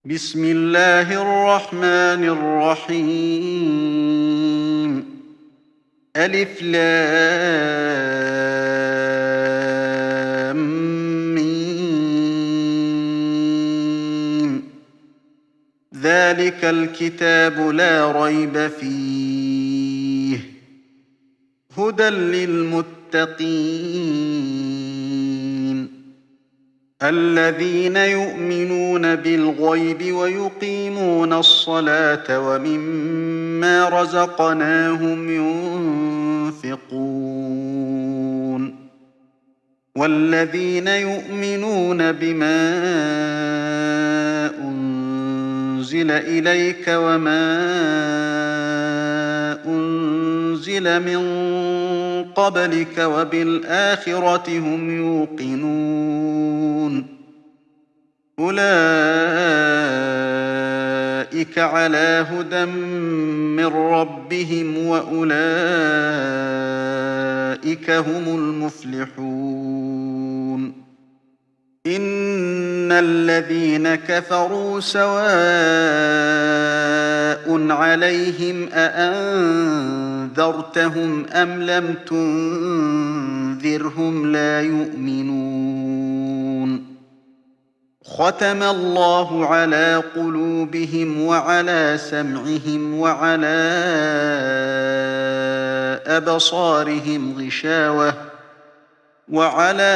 بسم الله الرحمن الرحيم. ألف لام ميم. ذلك الكتاب لا ريب فيه هدى للمتقين الذين يؤمنون بالغيب ويقيمون الصلاة ومما رزقناهم ينفقون والذين يؤمنون بما أنزل إليك وما أنزل من قبلك وبالآخرة هم يوقنون أولئك على هدى من ربهم وأولئك هم المفلحون إن الذين كفروا سواء عليهم أأنذرتهم أم لم تنذرهم لا يؤمنون ختم الله على قلوبهم وعلى سمعهم وعلى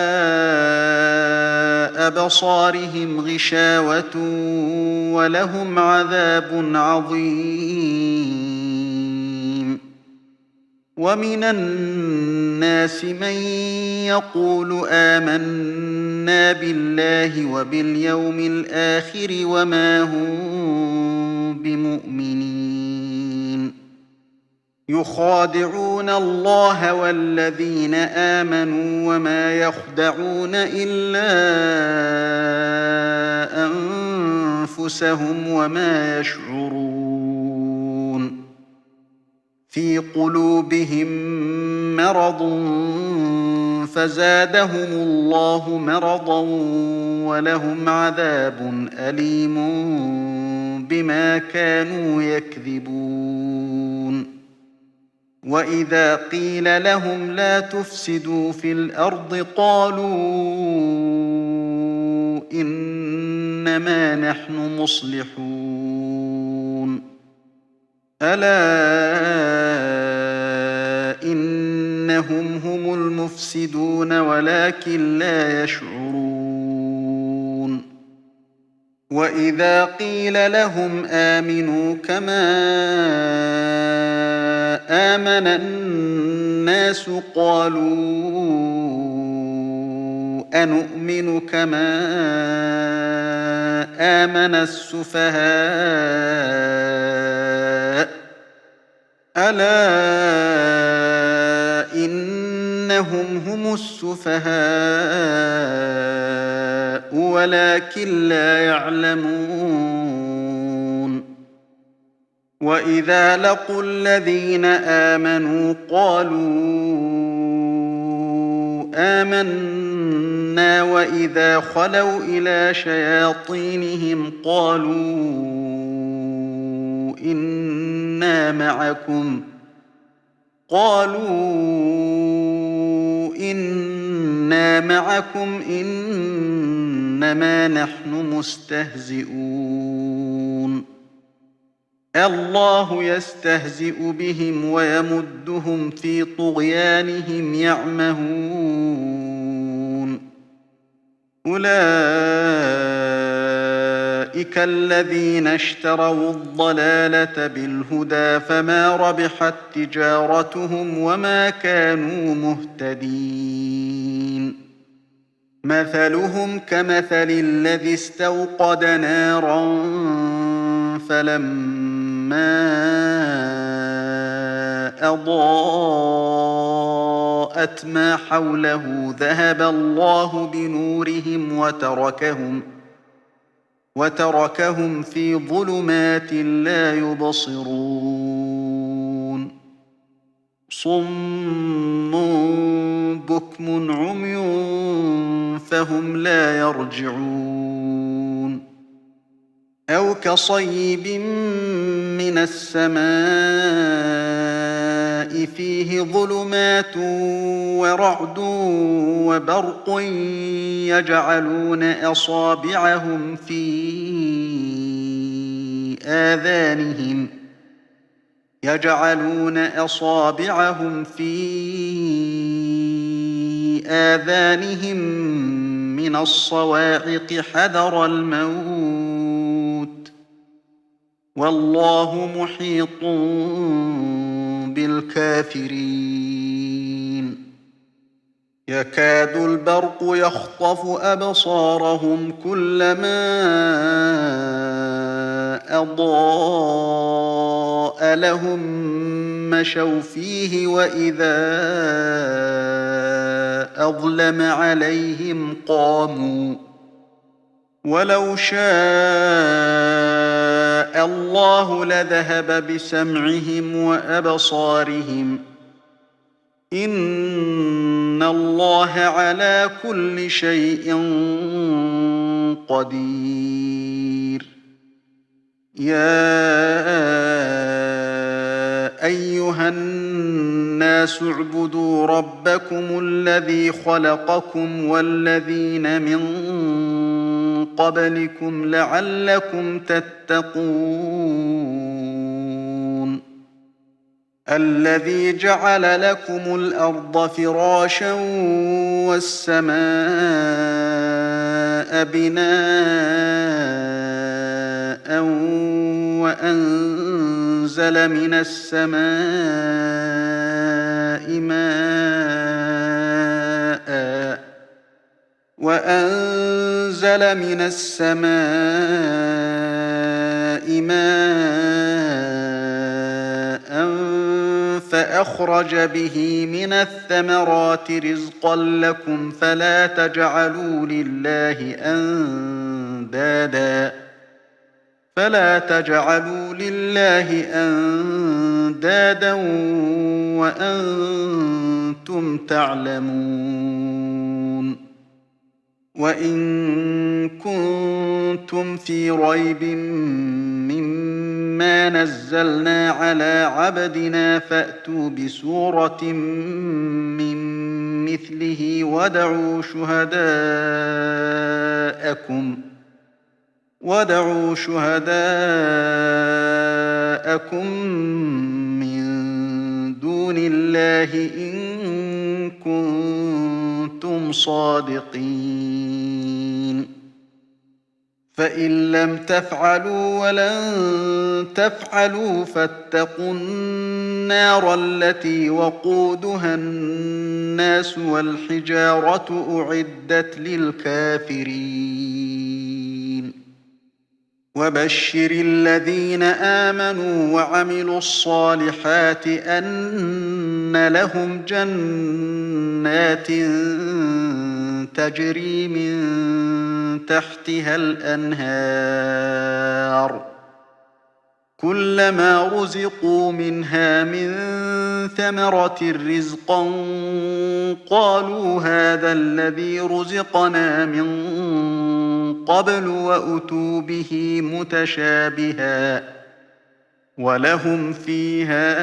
أبصارهم غشاوة ولهم عذاب عظيم ومن الناس من يقول آمنا بالله وباليوم الآخر وما هم بمؤمنين يخادعون الله والذين آمنوا وما يخدعون إلا أنفسهم وما يشعرون في قلوبهم مرض فزادهم الله مرضا ولهم عذاب أليم بما كانوا يكذبون وإذا قيل لهم لا تفسدوا في الأرض قالوا إنما نحن مصلحون ألا إنهم هم المفسدون ولكن لا يشعرون وإذا قيل لهم آمنوا كما آمن الناس قالوا أنؤمن كما آمن السفهاء ألا إنهم هم السفهاء ولكن لا يعلمون وإذا لقوا الذين آمنوا قالوا آمنا وإذا خلوا إلى شياطينهم قالوا إنا معكم إنما نحن مستهزئون الله يستهزئ بهم ويمدهم في طغيانهم يعمهون أولئك الذين اشتروا الضلالة بالهدى فما ربحت تجارتهم وما كانوا مهتدين مثلهم كمثل الذي استوقد نارا فلما أضاءت ما حوله ذهب الله بنورهم وتركهم في ظلمات لا يبصرون صم بكم عمي فهم لا يرجعون أو كصيب من السماء فيه ظلمات ورعد وبرق يجعلون أصابعهم في آذانهم من الصواعق حذر الموت والله محيط بالكافرين يكاد البرق يخطف أبصارهم كلما أضاء لهم مشوا فيه وإذا أظلم عليهم قاموا ولو شاء الله لذهب بسمعهم وأبصارهم إن الله على كل شيء قدير يا أيها الناس اعبدوا ربكم الذي خلقكم والذين من قبلكم لعلكم تتقون الذي جعل لكم الأرض فراشا والسماء بناء وأنزل من السماء ماء فأخرج به من الثمرات رزقا لكم فلا تجعلوا لله أندادا وأنتم تعلمون وإن كنتم في ريب مما نزلنا على عبدنا فأتوا بسورة من مثله وادعوا شهداءكم من دون الله إن كنتم صادقين فإن لم تفعلوا ولن تفعلوا فاتقوا النار التي وقودها الناس والحجارة أعدت للكافرين وبشر الذين آمنوا وعملوا الصالحات أن لهم جنات تجري من تحتها الأنهار كلما رزقوا منها من ثمرة رزقا قالوا هذا الذي رزقنا من قبل وأتوا به متشابها ولهم فيها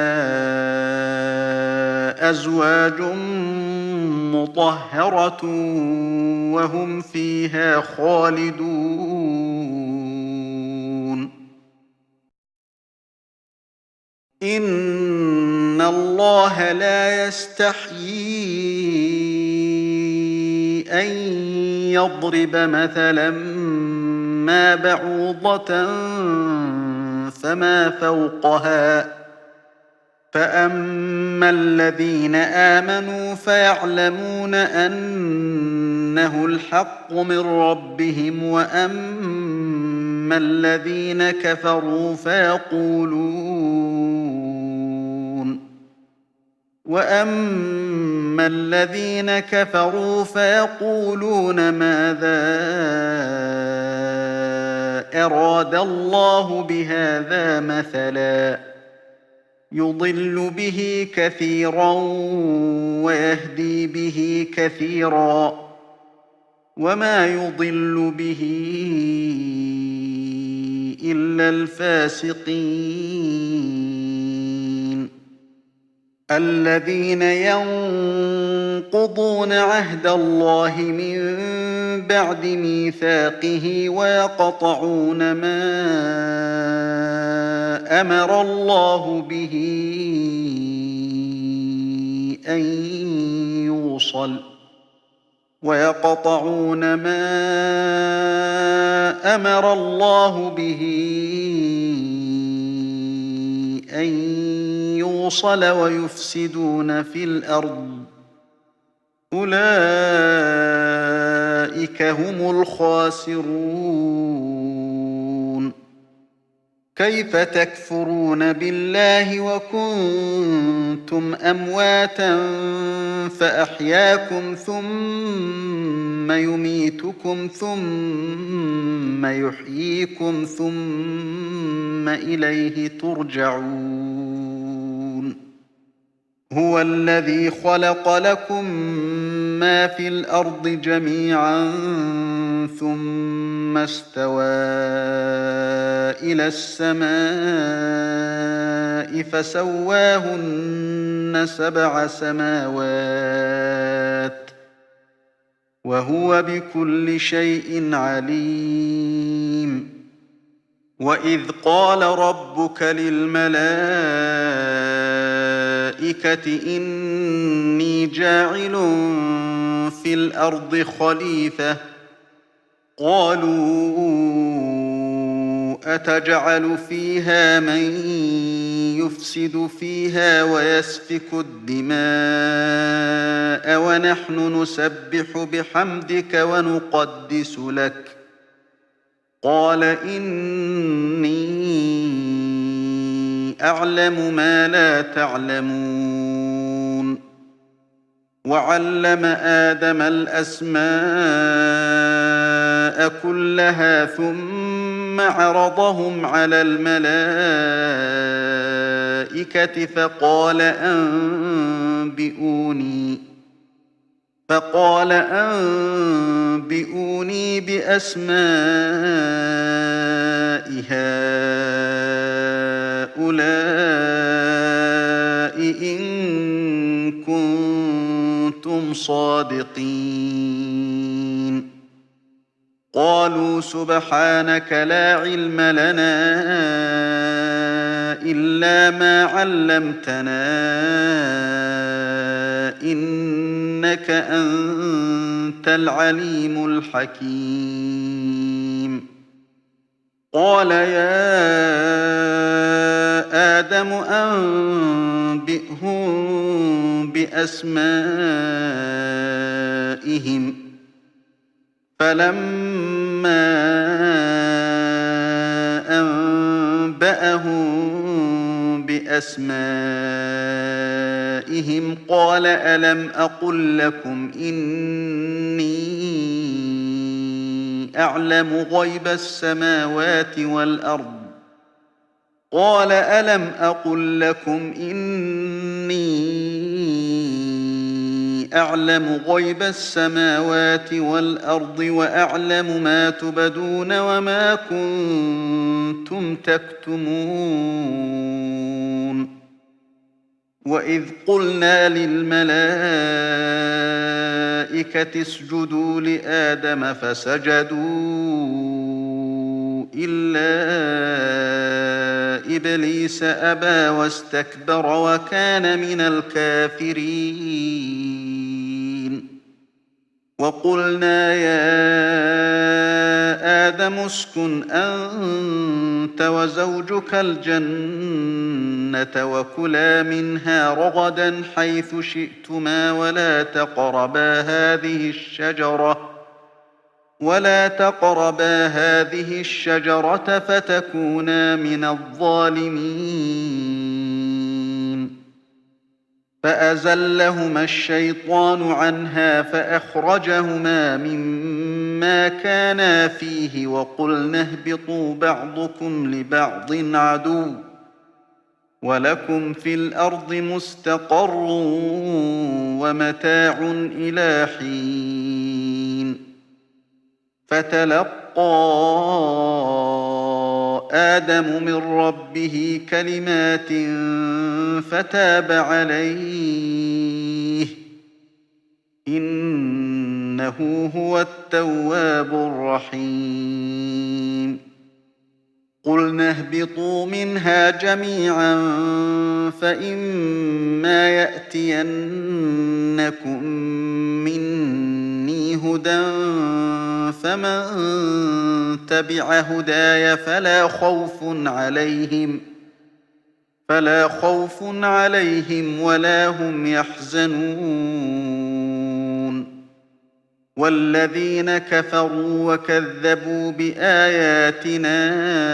أزواج مطهرة وهم فيها خالدون إن الله لا يستحيي أن يضرب مثلا ما بعوضة فما فوقها فأما الذين آمنوا فيعلمون أنه الحق من ربهم وأما الذين كفروا فيقولون ماذا أراد الله بهذا مثلا يضل به كثيرا ويهدي به كثيرا وما يضل به إلا الفاسقين الذين ينقضون عهد الله من بعد ميثاقه ويقطعون ما أمر الله به أن يوصل ويفسدون في الأرض أولئك هم الخاسرون كيف تكفرون بالله وكنتم أمواتا فأحياكم ثم يميتكم ثم يحييكم ثم إليه ترجعون هو الذي خلق لكم ما في الأرض جميعا ثم استوى إلى السماء فسواهن 7 سماوات وهو بكل شيء عليم وإذ قال ربك للملائكة إني جاعل في الأرض خليفة قالوا أتجعل فيها من يفسد فيها ويسفك الدماء ونحن نسبح بحمدك ونقدس لك قال إني أعلم ما لا تعلمون وعلم آدم الأسماء كلها ثم عرضهم على الملائكة فقال أنبئوني بأسماء هؤلاء إن كنتم صادقين قالوا سبحانك لا علم لنا إلا ما علمتنا إنك أنت العليم الحكيم قال يا آدم أنبئهم بأسمائهم فلما أنبأهم بأسمائهم قال ألم أقل لكم إني أعلم غيب السماوات والأرض قال ألم أقل لكم إني أعلم غيب السماوات والأرض وأعلم ما تبدون وما كنتم تكتمون وإذ قلنا للملائكة اسجدوا لآدم فسجدوا إلا إبليس أبى واستكبر وكان من الكافرين وقلنا يا آدم اسكن أنت وزوجك الجنة وكلا منها رغدا حيث شئتما ولا تقربا هذه الشجرة فتكونا من الظالمين فأزلهما الشيطان عنها فأخرجهما مما كانا فيه وقلنا اهبطوا بعضكم لبعض عدو ولكم في الأرض مستقر ومتاع إلى حين فتلقى آدم من ربه كلمات فتاب عليه إنه هو التواب الرحيم قلنا اهبطوا منها جميعا فإما يأتينكم مني هدى فمن تبع هداي فلا خوف عليهم ولا هم يحزنون والذين كفروا وكذبوا بآياتنا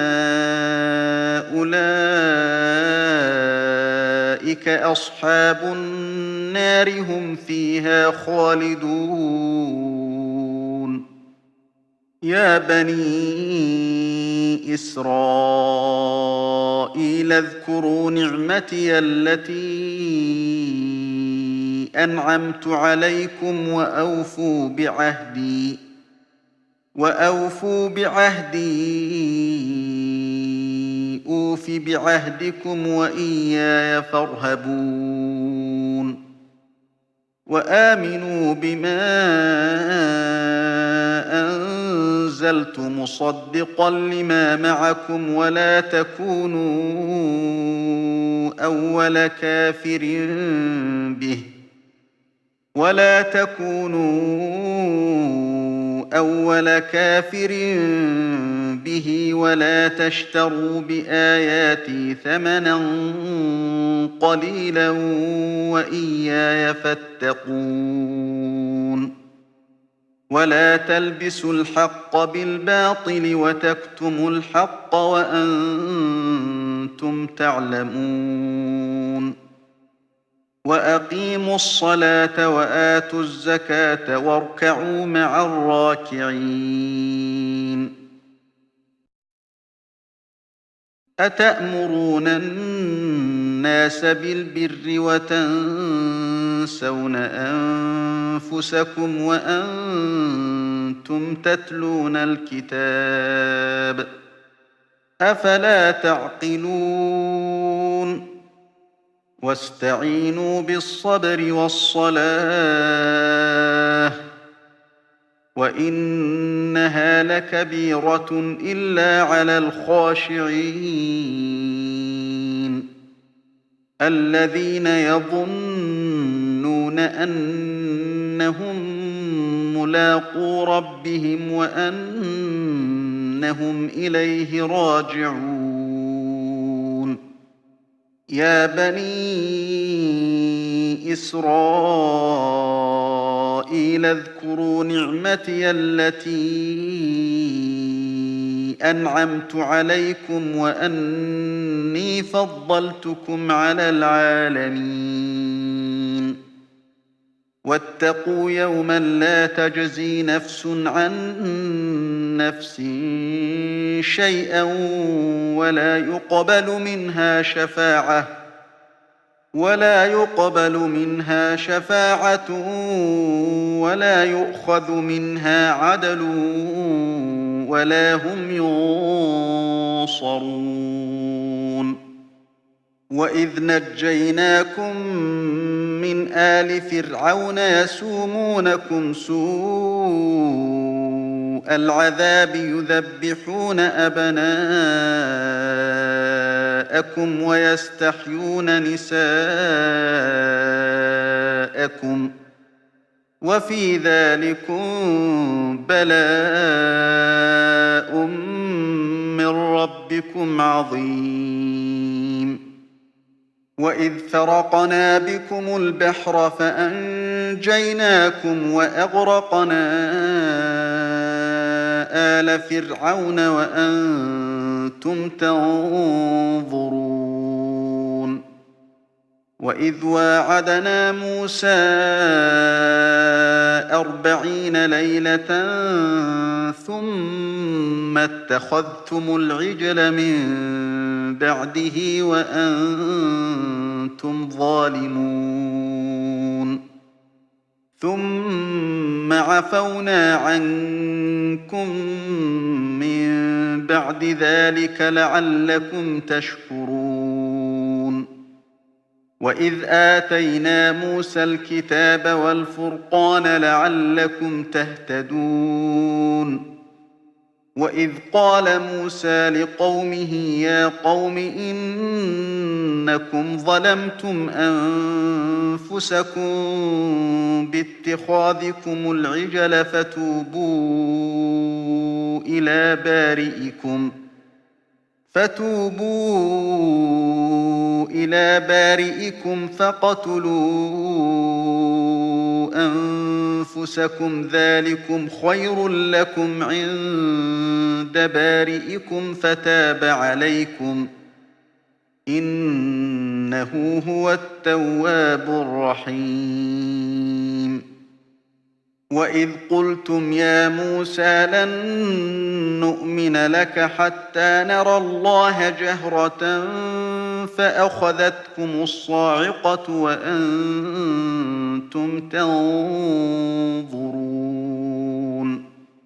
أولئك أصحاب النار هم فيها خالدون يا بني إسرائيل اذكروا نعمتي التي أنعمت عليكم وأوفوا بعهدي أوف بعهدكم وإياي فارهبون وآمنوا بما أنزلت مصدقا لما معكم ولا تكونوا أول كافر به ولا تشتروا بآياتي ثمنا قليلا وإياي فاتقون ولا تلبسوا الحق بالباطل وتكتموا الحق وأنتم تعلمون وأقيموا الصلاة وآتوا الزكاة واركعوا مع الراكعين أتأمرون الناس بالبر وتنسون أنفسكم وأنتم تتلون الكتاب أفلا تعقلون واستعينوا بالصبر والصلاة وإنها لكبيرة إلا على الخاشعين الذين يظنون أنهم ملاقو ربهم وأنهم إليه راجعون يا بني إسرائيل اذكروا نعمتي التي أنعمت عليكم وأني فضلتكم على العالمين واتقوا يوما لا تجزي نفس عن نفس شيئا ولا يقبل منها شفاعة ولا يؤخذ منها عدل ولا هم ينصرون وإذ نجيناكم من آل فرعون يسومونكم سوء العذاب يذبحون أبناءكم ويستحيون نساءكم وفي ذلكم بلاء من ربكم عظيم وإذ فرقنا بكم البحر فأنجيناكم وأغرقنا آل فرعون وأنتم تنظرون وإذ واعدنا موسى 40 ليلة ثم اتخذتم العجل من بعده وأنتم ظالمون ثم عفونا عنكم من بعد ذلك لعلكم تشكرون وإذ آتينا موسى الكتاب والفرقان لعلكم تهتدون وإذ قال موسى لقومه يا قوم إنكم ظلمتم أنفسكم باتخاذكم العجل فتوبوا إلى بارئكم فاقتلوا أنفسكم ذلكم خير لكم عند بارئكم فتاب عليكم إنه هو التواب الرحيم وإذ قلتم يا موسى لن نؤمن لك حتى نرى الله جهرة فأخذتكم الصاعقة وأنتم تنظرون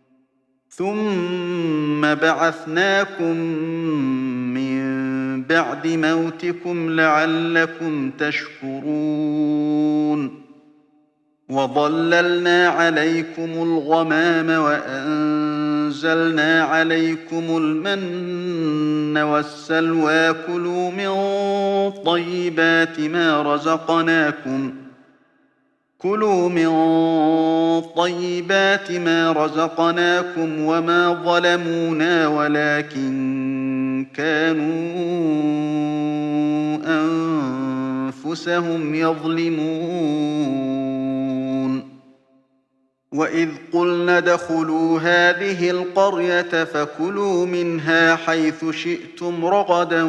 ثم بعثناكم من بعد موتكم لعلكم تشكرون وظللنا عليكم الغمام وأنزلنا عليكم المن والسلوى كلوا من طيبات ما رزقناكم وما ظلمونا ولكن كانوا أنفسهم يظلمون وإذ قلنا ادخلوا هذه القرية فكلوا منها حيث شئتم رغدا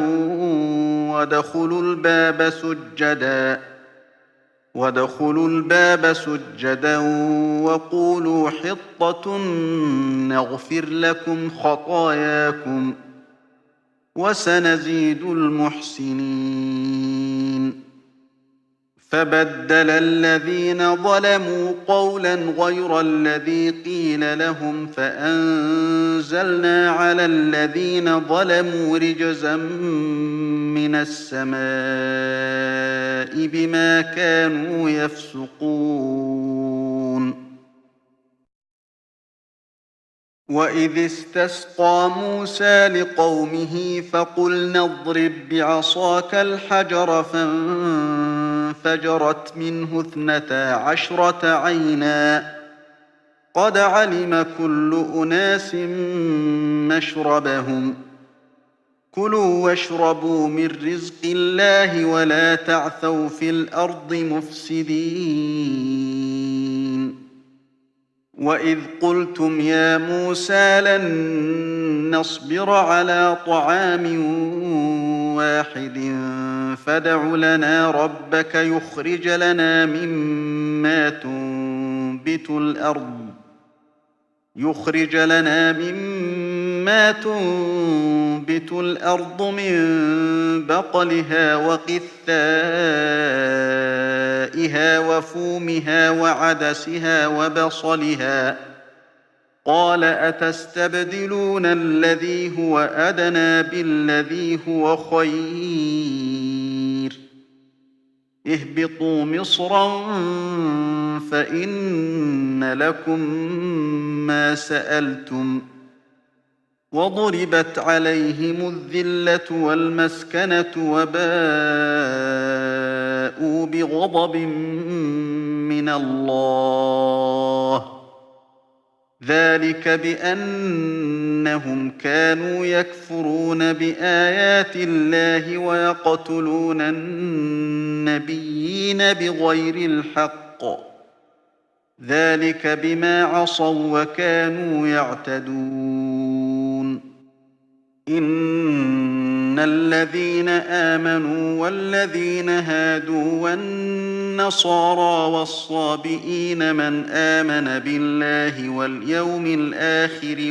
وادخلوا الباب سجدا وقولوا حطة نغفر لكم خطاياكم وسنزيد المحسنين فبدل الذين ظلموا قولا غير الذي قيل لهم فأنزلنا على الذين ظلموا رجزا من السماء بما كانوا يفسقون وإذ استسقى موسى لقومه فقلنا اضرب بعصاك الحجر فانفجرت منه 12 عينا قد علم كل أناس مشربهم كلوا واشربوا من رزق الله ولا تعثوا في الأرض مفسدين وإذ قلتم يا موسى لن نصبر على طعام واحد فادع لنا ربك يخرج لنا مما تنبت الأرض من بقلها وقثائها وفومها وعدسها وبصلها قال أتستبدلون الذي هو أدنى بالذي هو خير اهبطوا مصرا فإن لكم ما سألتم وضربت عليهم الذلة والمسكنة وباءوا بغضب من الله ذلك بأنهم كانوا يكفرون بآيات الله ويقتلون النبيين بغير الحق ذلك بما عصوا وكانوا يعتدون إن الذين آمنوا والذين هادوا والنصارى والصابئين من آمن بالله واليوم الآخر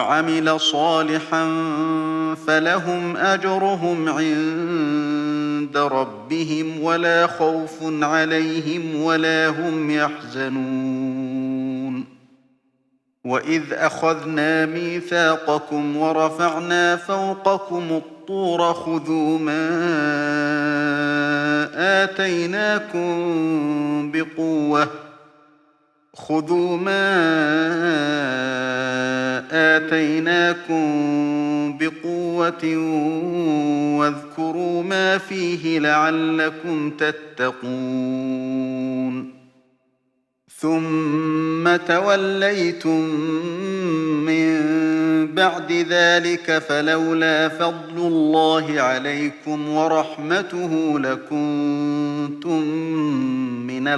وعمل صالحا فلهم أجرهم عند عند ربهم ولا خوف عليهم ولا هم يحزنون وإذ أخذنا ميثاقكم ورفعنا فوقكم الطور خذوا ما آتيناكم بقوة واذكروا ما فيه لعلكم تتقون ثم توليتم من بعد ذلك فلولا فضل الله عليكم ورحمته لكنتم من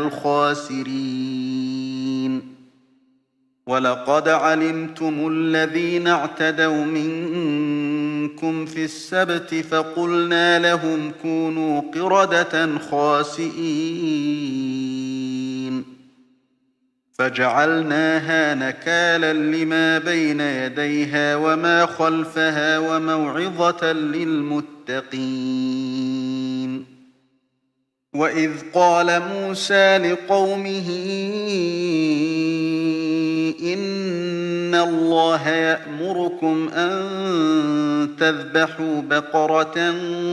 الخاسرين ولقد علمتم الذين اعتدوا منكم في السبت فقلنا لهم كونوا قردة خاسئين فجعلناها نكالا لما بين يديها وما خلفها وموعظة للمتقين وإذ قال موسى لقومه إن الله يأمركم أن تذبحوا بقرة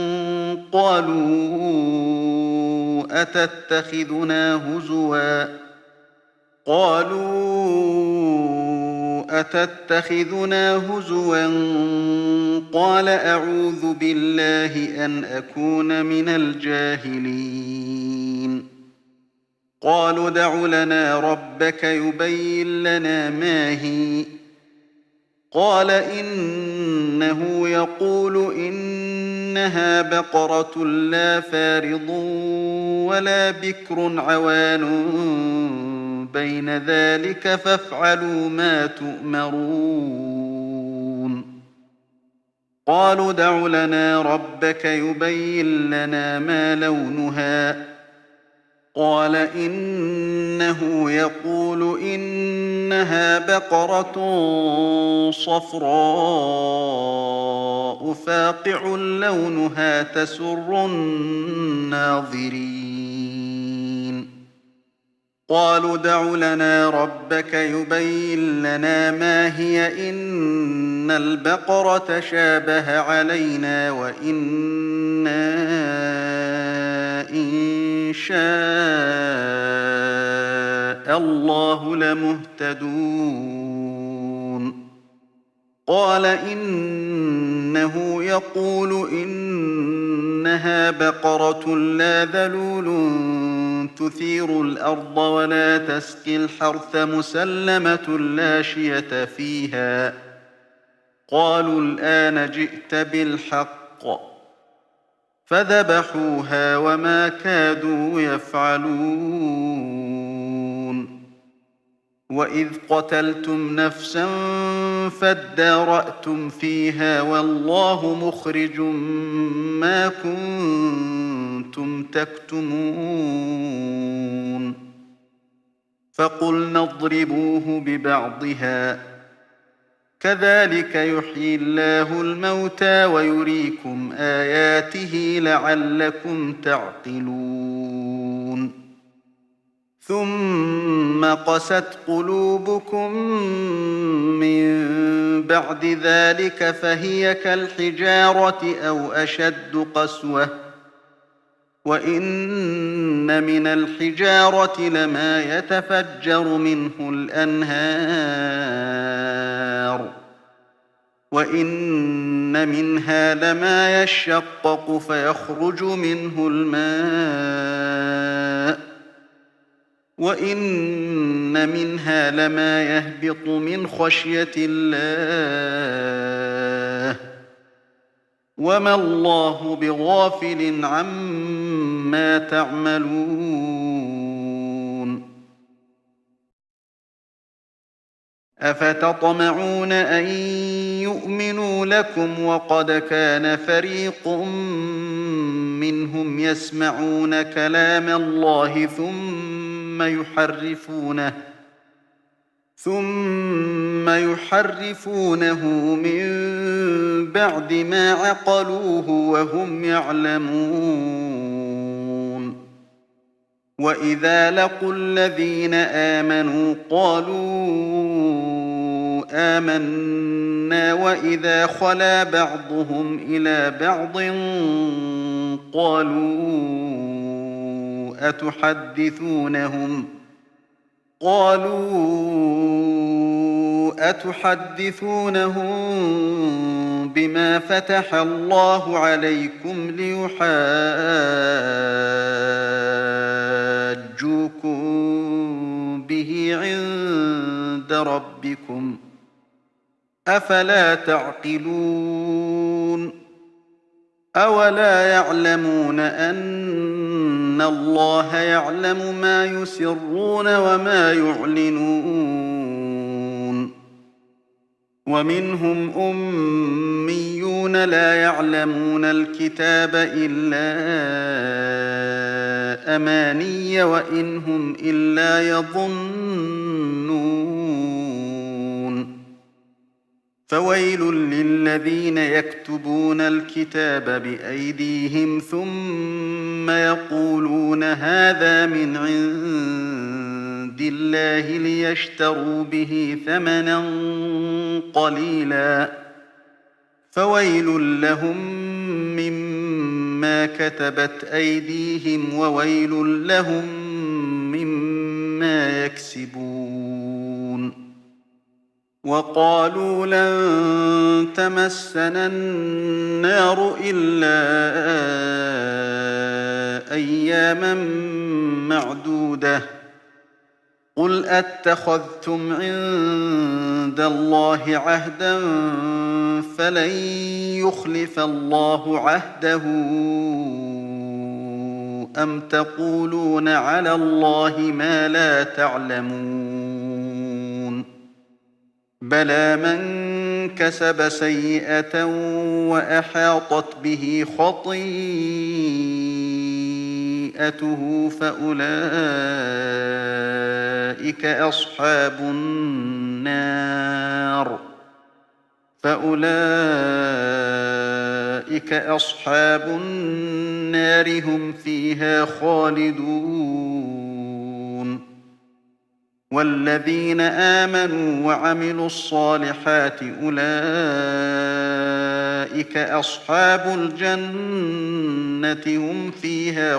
قالوا أتتخذنا هزوا قال أعوذ بالله أن أكون من الجاهلين قالوا ادع لنا ربك يبين لنا ما هي قال إنه يقول إنها بقرة لا فارض ولا بكر عوان بين ذلك فافعلوا ما تؤمرون قالوا ادع لنا ربك يبين لنا ما لونها قال إنه يقول إنها بقرة صفراء فاقع لونها تسر الناظرين قالوا ادع لنا ربك يبين لنا ما هي إن البقرة شابه علينا وإنا إن شاء الله لمهتدون قال إنه يقول إنها بقرة لا ذلول تثير الأرض ولا تسقي الحرث مسلمة لا شية فيها قالوا الآن جئت بالحق فذبحوها وما كادوا يفعلون وإذ قتلتم نفسا فادارأتم فيها والله مخرج ما كنتم تكتمون فقلنا اضربوه ببعضها كذلك يحيي الله الموتى ويريكم آياته لعلكم تعقلون ثم قست قلوبكم من بعد ذلك فهي كالحجارة أو أشد قسوة وإن من الحجارة لما يتفجر منه الأنهار وإن منها لما يشقق فيخرج منه الماء وإن منها لما يهبط من خشية الله وما الله بغافل عما تعملون أفتطمعون أن يؤمنوا لكم وقد كان فريق منهم يسمعون كلام الله ثم ثم يحرفونه من بعد ما عقلوه وهم يعلمون. وإذا لقوا الذين آمنوا قالوا آمنا وإذا خلا بعضهم إلى بعض أتحدثونهم بما فتح الله عليكم ليحاجوكم به عند ربكم أفلا تعقلون أولا يعلمون أن الله يعلم ما يسرون وما يعلنون ومنهم أميون لا يعلمون الكتاب إلا أماني وإن هم إلا يظنون فويل للذين يكتبون الكتاب بأيديهم ثم يقولون هذا من عند الله ليشتروا به ثمنا قليلا فويل لهم مما كتبت أيديهم وويل لهم مما يكسبون. وقالوا لن تمسنا النار إلا أياما معدودة قل أتخذتم عند الله عهدا فلن يخلف الله عهده أم تقولون على الله ما لا تعلمون بلى من كسب سيئة وأحاطت به خطيئته فأولئك أصحاب النار هم فيها خالدون. والذين آمنوا وعملوا الصالحات أولئك أصحاب الجنة هم فيها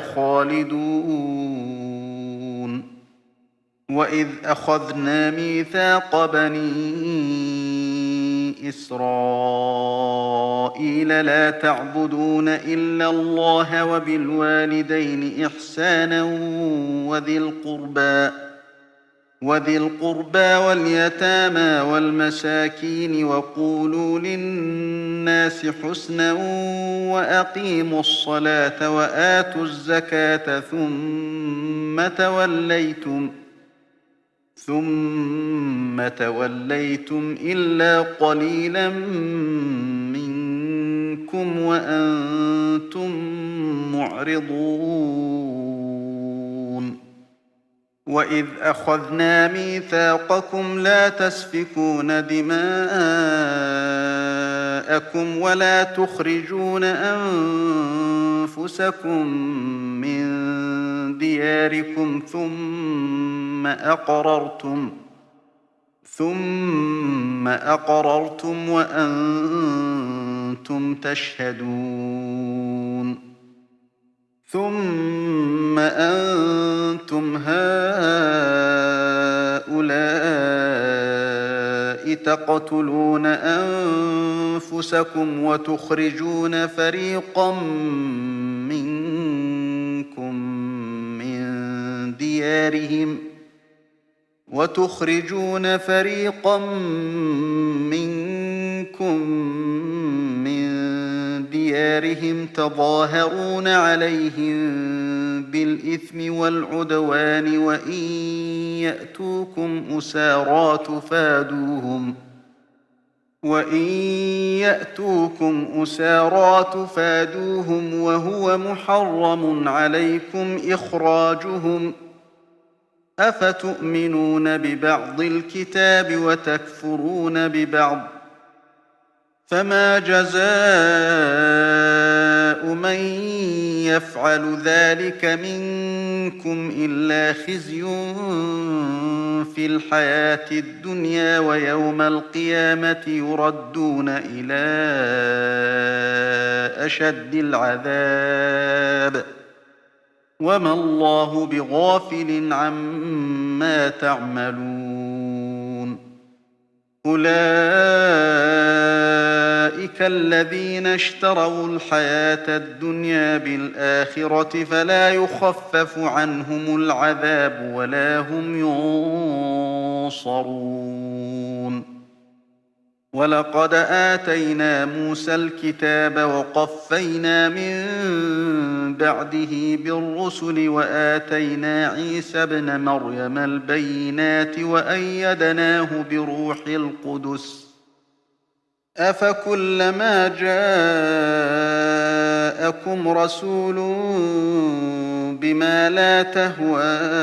خالدون. وإذ أخذنا ميثاق بني إسرائيل لا تعبدون إلا الله وبالوالدين إحسانا وذي القربى واليتامى والمساكين وقولوا للناس حسنا وأقيموا الصلاة وآتوا الزكاة ثم توليتم إلا قليلا منكم وأنتم معرضون. وإذ أخذنا ميثاقكم لا تسفكون دماءكم ولا تخرجون أنفسكم من دياركم ثم أقررتم وأنتم تشهدون. ثم أنتم هؤلاء تقتلون أنفسكم وتخرجون فريقا منكم من ديارهم تظاهرون عليهم بالإثم والعدوان وإن يأتوكم أسارى تفادوهم وهو محرم عليكم إخراجهم أفتؤمنون ببعض الكتاب وتكفرون ببعض فما جزاء من يفعل ذلك منكم إلا خزي في الحياة الدنيا ويوم القيامة يردون إلى أشد العذاب وما الله بغافل عما تعملون أولئك الذين اشتروا الحياة الدنيا بالآخرة فلا يخفف عنهم العذاب ولا هم ينصرون ولقد آتينا موسى الكتاب وقفينا من بعده بالرسل وآتينا عيسى ابن مريم البينات وأيدناه بروح القدس أفكلما جاءكم رسول بما لا تهوى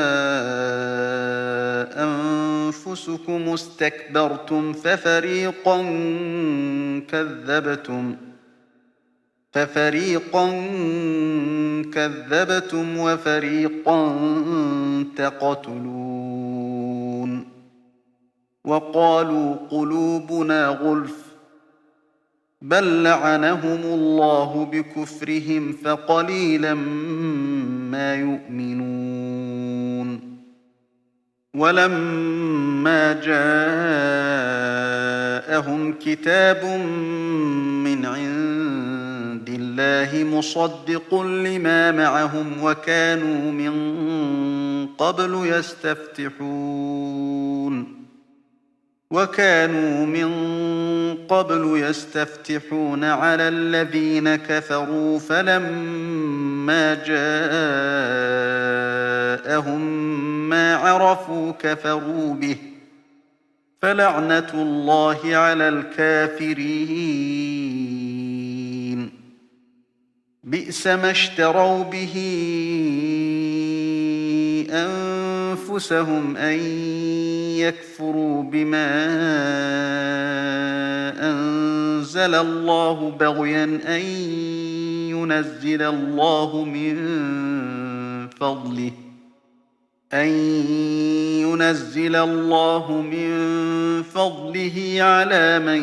أنفسكم استكبرتم ففريقا كذبتم وفريقا تقتلون وقالوا قلوبنا غلف بل لعنهم الله بكفرهم فقليلا ما يؤمنون ولما جاءهم كتاب من عند الله مصدق لما معهم وكانوا من قبل يستفتحون على الذين كفروا فلما جاءهم ما عرفوا كفروا به فلعنة الله على الكافرين بئس ما اشتروا به أنفسهم أن يكفروا بما أنزل الله بغيا أن ينزل الله من فضله على من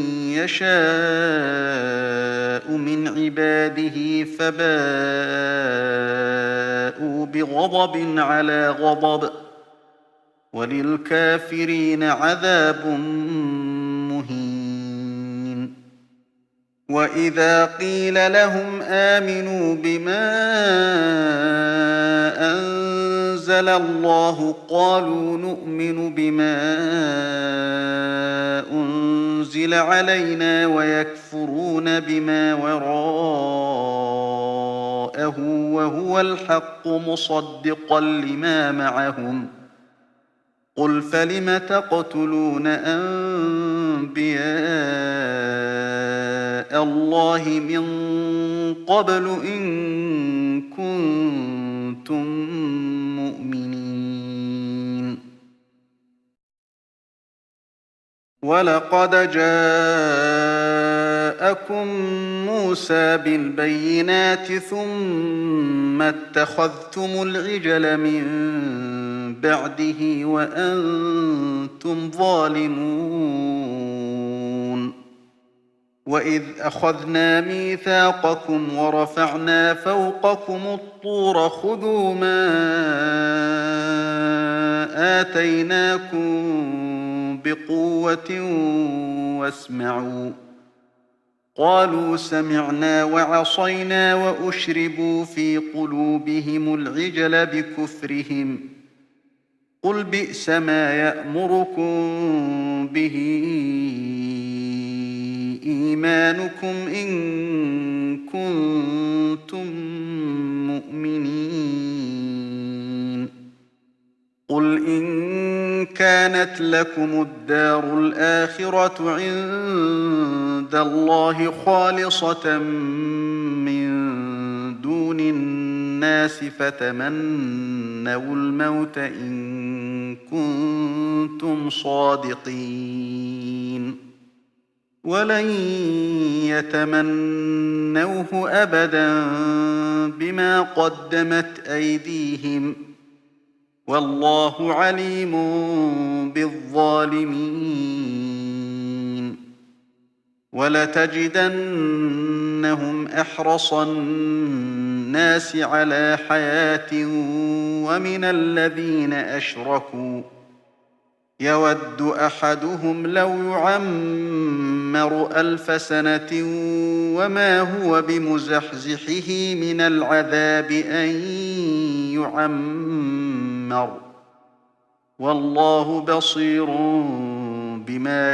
يشاء من عباده فباءوا بغضب على غضب وللكافرين عذاب مهين وإذا قيل لهم آمنوا بما أنزل الله قالوا نؤمن بما أنزل علينا ويكفرون بما وراءه وهو الحق مصدقا لما معهم قل فلم تقتلون أنبياء الله من قبل إن كنتم مؤمنين ولقد جاءكم موسى بالبينات ثم اتخذتم العجل من بعده وأنتم ظالمون وإذ أخذنا ميثاقكم ورفعنا فوقكم الطور خذوا ما آتيناكم بقوة واسمعوا قالوا سمعنا وعصينا وأشربوا في قلوبهم العجل بكفرهم قل بئس ما يأمركم به إيمانكم إن كنتم مؤمنين قل إن كانت لكم الدار الآخرة عند الله خالصة من دون الناس فتمنوا الموت إن كنتم صادقين ولن يتمنوه أبدا بما قدمت أيديهم والله عليم بالظالمين ولتجدنهم أحرص الناس على حياة ومن الذين أشركوا يود أحدهم لو يعمر 1000 سنة وما هو بمزحزحه من العذاب أن يعمر والله بصير بما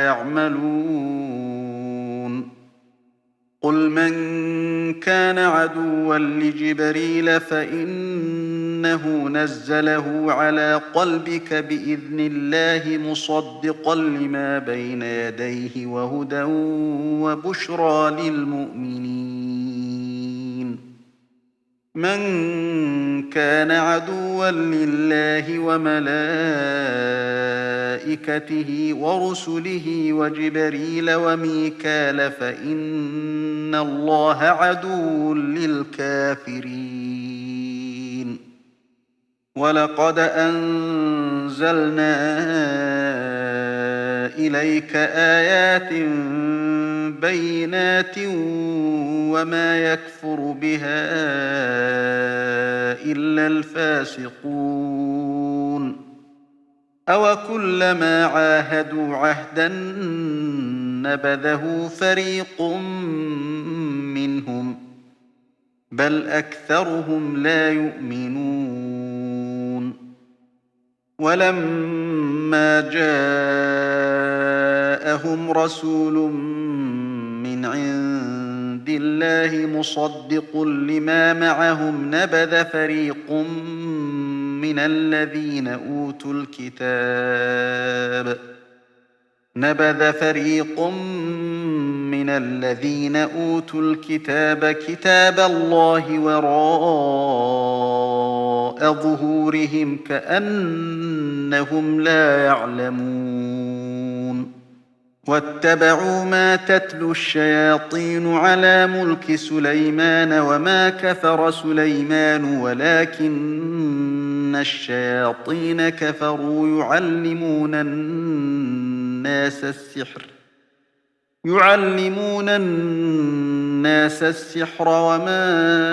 يعملون قل من كان عدوا لجبريل فإنه نزله على قلبك بإذن الله مصدقا لما بين يديه وهدى وبشرى للمؤمنين من كان عدوا لله وملائكته ورسله وجبريل وميكال فإن الله عدو للكافرين ولقد أنزلنا إليك آيات بينات وما يكفر بها إلا الفاسقون أوكلما عاهدوا عهدا نبذه فريق منهم بل أكثرهم لا يؤمنون ولما جاءهم رسول من عند الله مصدق لما معهم نبذ فريق من الذين أوتوا الكتاب كتاب الله وراء ظهورهم كأنهم لا يعلمون واتبعوا ما تتلو الشياطين على ملك سليمان وما كفر سليمان ولكن الشياطين كفروا يعلمون الناس السحر وما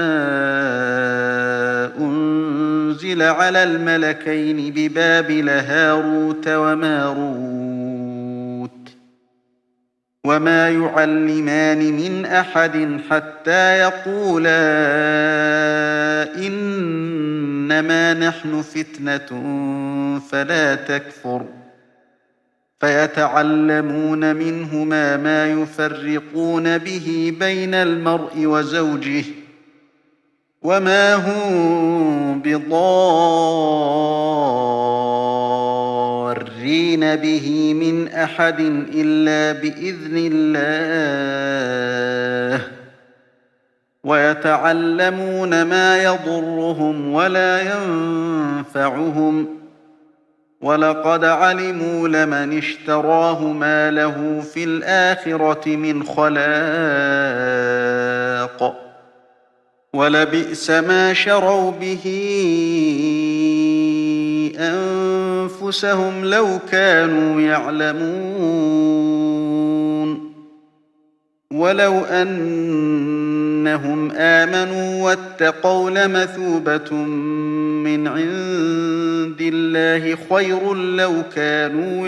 أنزل على الملكين ببابل هاروت وماروت وما يعلمان من أحد حتى يقولا إنما نحن فتنة فلا تكفر فيتعلمون منهما ما يفرقون به بين المرء وزوجه وما هم بضارين به من أحد إلا بإذن الله ويتعلمون ما يضرهم ولا ينفعهم ولقد علموا لمن اشتراه ما له في الآخرة من خلاق ولبئس ما شروا به أنفسهم لو كانوا يعلمون ولو أنهم آمنوا واتقوا لمثوبة من عند الله خير لو كانوا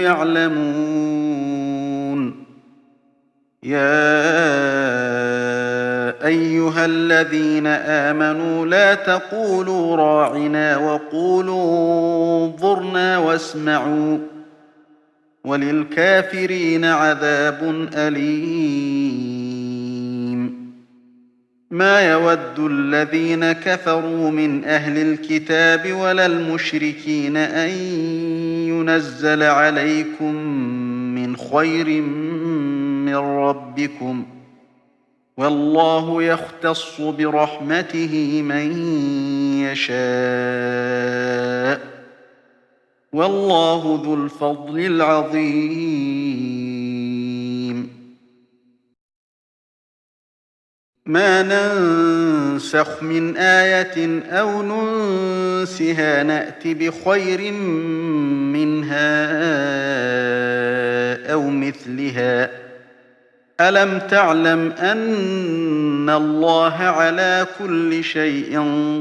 يعلمون يا أيها الذين آمنوا لا تقولوا راعنا وقولوا انظرنا واسمعوا وللكافرين عذاب أليم ما يود الذين كفروا من أهل الكتاب ولا المشركين أن ينزل عليكم من خير من ربكم والله يختص برحمته من يشاء والله ذو الفضل العظيم. ما ننسخ من آية أو ننسها نأت بخير منها أو مثلها. ألم تعلم أن الله على كل شيء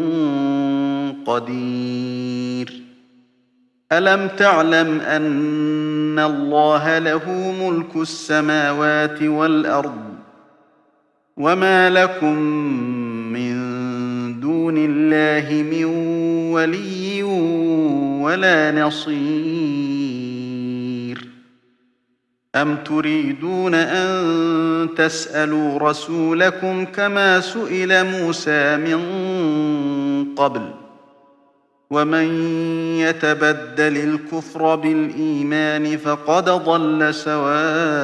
قدير. ألم تعلم أن الله له ملك السماوات والأرض وما لكم من دون الله من ولي ولا نصير. أم تريدون أن تسألوا رسولكم كما سئل موسى من قبل ومن يتبدل الكفر بالإيمان فقد ضل سواء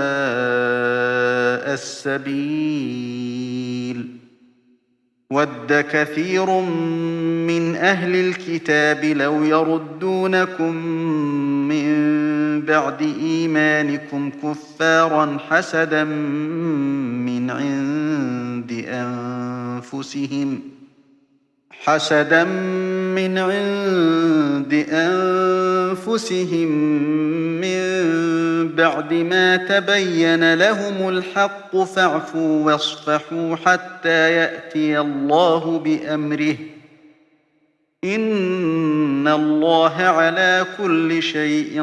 السبيل. ود كثير من أهل الكتاب لو يردونكم من بعد إيمانكم كفارا حسدا من عند أنفسهم من بعد ما تبين لهم الحق فاعفوا واصفحوا حتى يأتي الله بأمره إن الله على كل شيء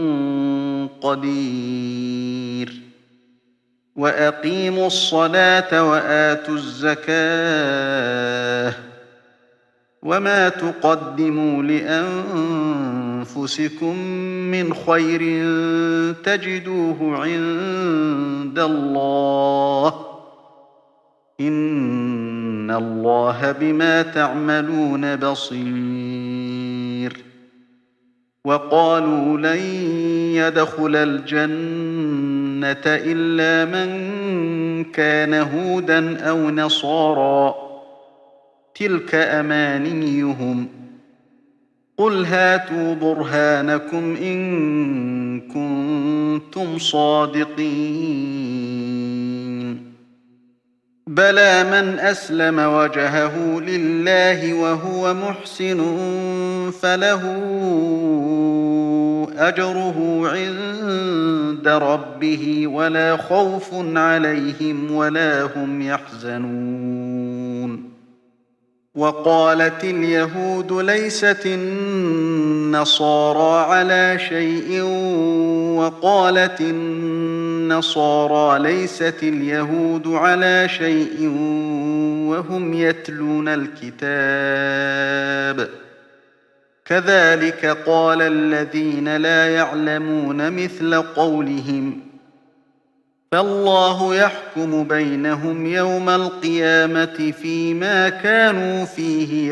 قدير. وأقيموا الصلاة وآتوا الزكاة وما تقدموا لأنفسكم من خير تجدوه عند الله إن الله بما تعملون بصير. وقالوا لن يدخل الجنة إلا من كان هودا أو نصارى تلك أمانيهم قل هاتوا برهانكم إن كنتم صادقين. بلى من أسلم وجهه لله وهو محسن فله أجره عند ربه ولا خوف عليهم ولا هم يحزنون. وقالت اليهود ليست النصارى على شيء وقالت النصارى ليست اليهود على شيء وهم يتلون الكتاب كذلك قال الذين لا يعلمون مثل قولهم فالله يحكم بينهم يوم القيامة فيما كانوا فيه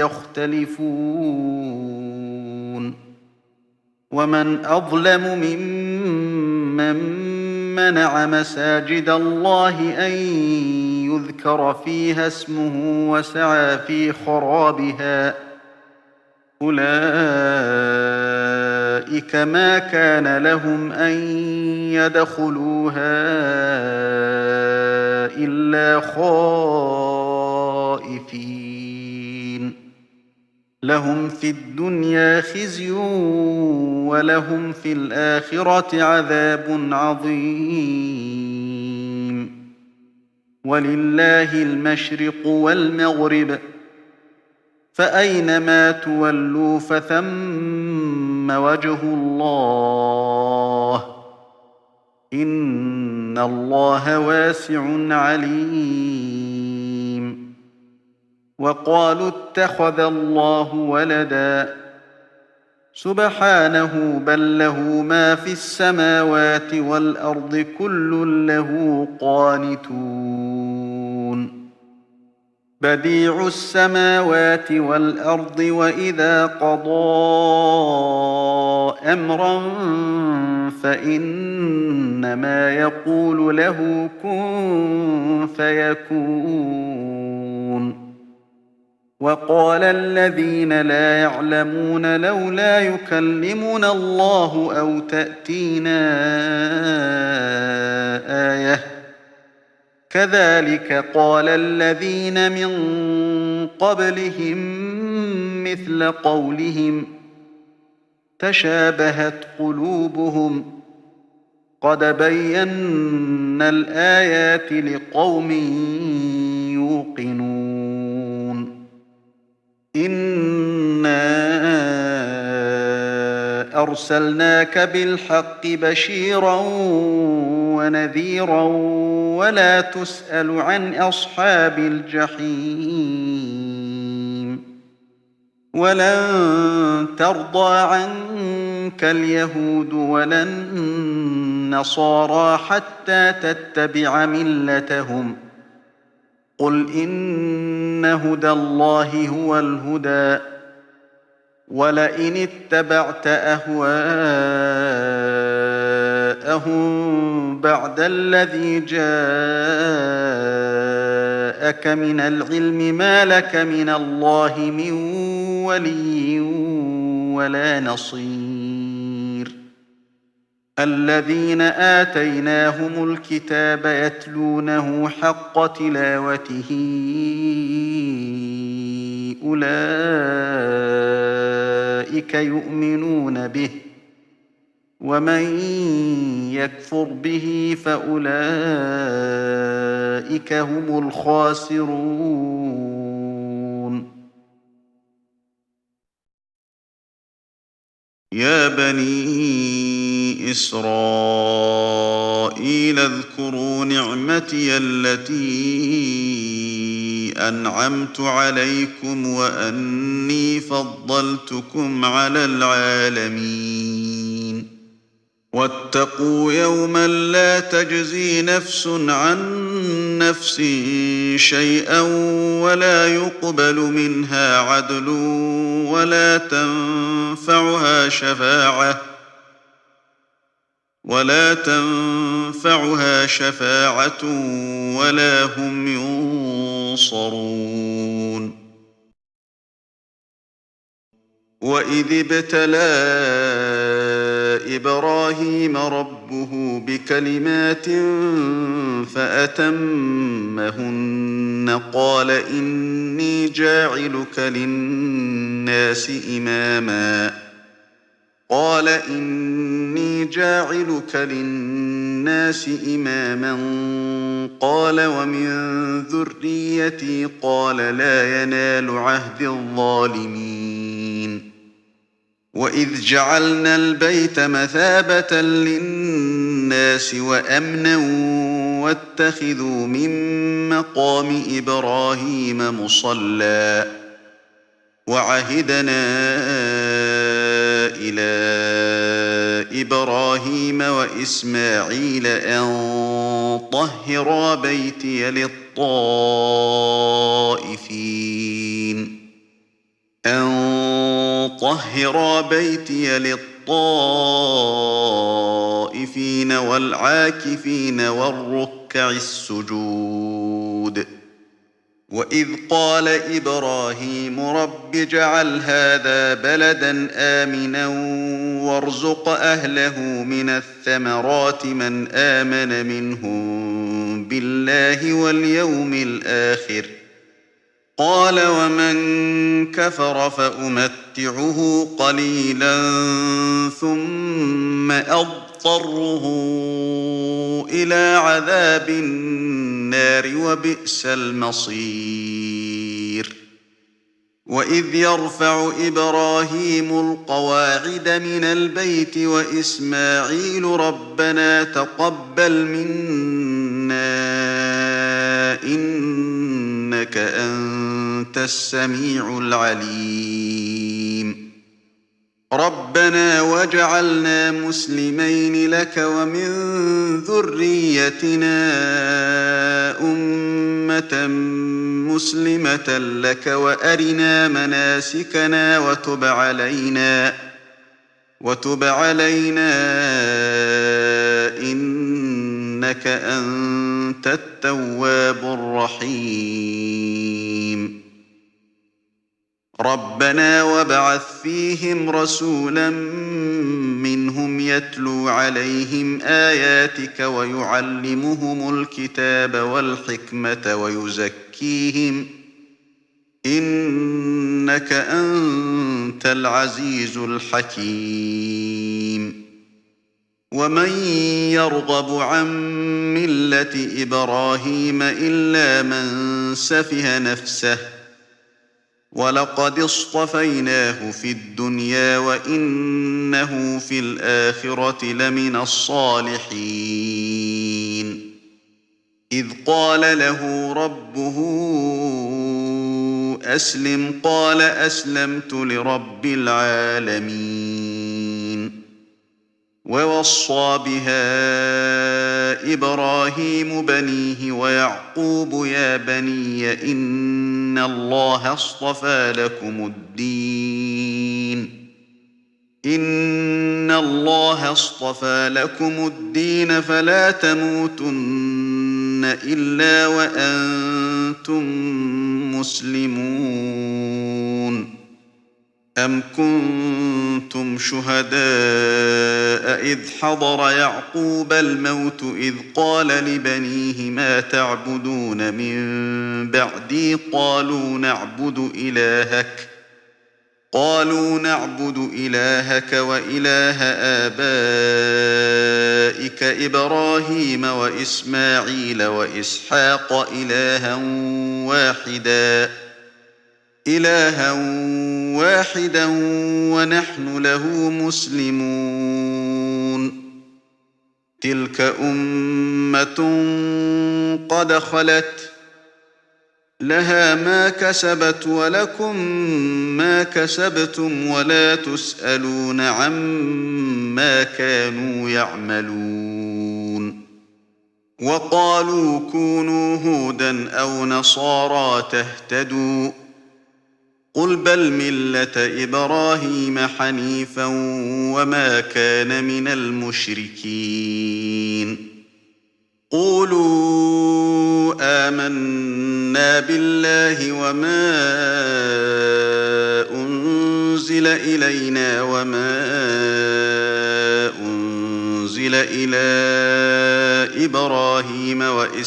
يختلفون. ومن أظلم ممن منع مساجد الله أن يذكر فيها اسمه وسعى في خرابها أولئك ما كان لهم أن يدخلوها إلا خائفين لهم في الدنيا خزي ولهم في الآخرة عذاب عظيم. ولله المشرق والمغرب فأينما تولوا فثم وجه الله إن الله واسع عليم. وقالوا اتخذ الله ولدا سبحانه بل له ما في السماوات والأرض كل له قانتون. بديع السماوات والأرض وإذا قضى أمرا فإنما يقول له كن فيكون. وقال الذين لا يعلمون لولا يكلمنا الله أو تأتينا آية كذلك قال الذين من قبلهم مثل قولهم تشابهت قلوبهم قد بينا الآيات لقوم يوقنون إنا أرسلناك بالحق بشيرا ونذيرا ولا تسأل عن أصحاب الجحيم ولن ترضى عنك اليهود ولا النصارى حتى تتبع ملتهم قل إن هدى الله هو الهدى ولئن اتبعت أهواءهم بعد الذي جاءك من العلم ما لك من الله من ولي ولا نصير الذين آتيناهم الكتاب يتلونه حق تلاوته أولئك يؤمنون به ومن يكفر به فأولئك هم الخاسرون يا بني إسرائيل اذكروا نعمتي التي أنعمت عليكم وأني فضلتكم على العالمين واتقوا يوما لا تجزي نفس عن نفس شيئا ولا يقبل منها عدل ولا تنفعها شفاعة ولا هم ينصرون وإذ ابتلى إبراهيم ربه بكلمات فأتمهن قال إني جاعلك للناس إماما قال ومن ذريتي قال لا ينال عهد الظالمين وإذ جعلنا البيت مثابة للناس وأمنا واتخذوا من مقام إبراهيم مصلى وعهدنا إلى إبراهيم وإسماعيل أن طهرا بيتي للطائفين والعاكفين والركع السجود وإذ قال إبراهيم رب اجعل هذا بلدا آمنا وارزق أهله من الثمرات من آمن منهم بالله واليوم الآخر قال ومن كفر فأمتعه قليلا ثم أضطره إلى عذاب النار وبئس المصير وإذ يرفع إبراهيم القواعد من البيت وإسماعيل ربنا تقبل منا إنك أنت السميع العليم ربنا واجعلنا مسلمين لك ومن ذريتنا أمة مسلمة لك وأرنا مناسكنا وتب علينا إنك أنت التواب الرحيم ربنا وابعث فيهم رسولا منهم يتلو عليهم آياتك ويعلمهم الكتاب والحكمة ويزكيهم إنك أنت العزيز الحكيم ومن يرغب عن ملة إبراهيم إلا من سفه نفسه ولقد اصطفيناه في الدنيا وإنه في الآخرة لمن الصالحين إذ قال له ربه أسلم قال أسلمت لرب العالمين ووصى بها إبراهيم بنيه ويعقوب يا بني إن الله اصطفى لكم الدين فلا تموتن إلا وأنتم مسلمون أم كنتم شهداء إذ حضر يعقوب الموت إذ قال لبنيه ما تعبدون من بعدي قالوا نعبد إلهك وإله آبائك إبراهيم وإسماعيل وإسحاق إلها واحدا ونحن له مسلمون تلك أمة قد خلت لها ما كسبت ولكم ما كسبتم ولا تسألون عما كانوا يعملون وقالوا كونوا هودا أو نصارى تهتدوا قل بل ملة إبراهيم حنيفا وما كان من المشركين قولوا آمنا بالله وما أنزل إلينا وما أنزل إلى إبراهيم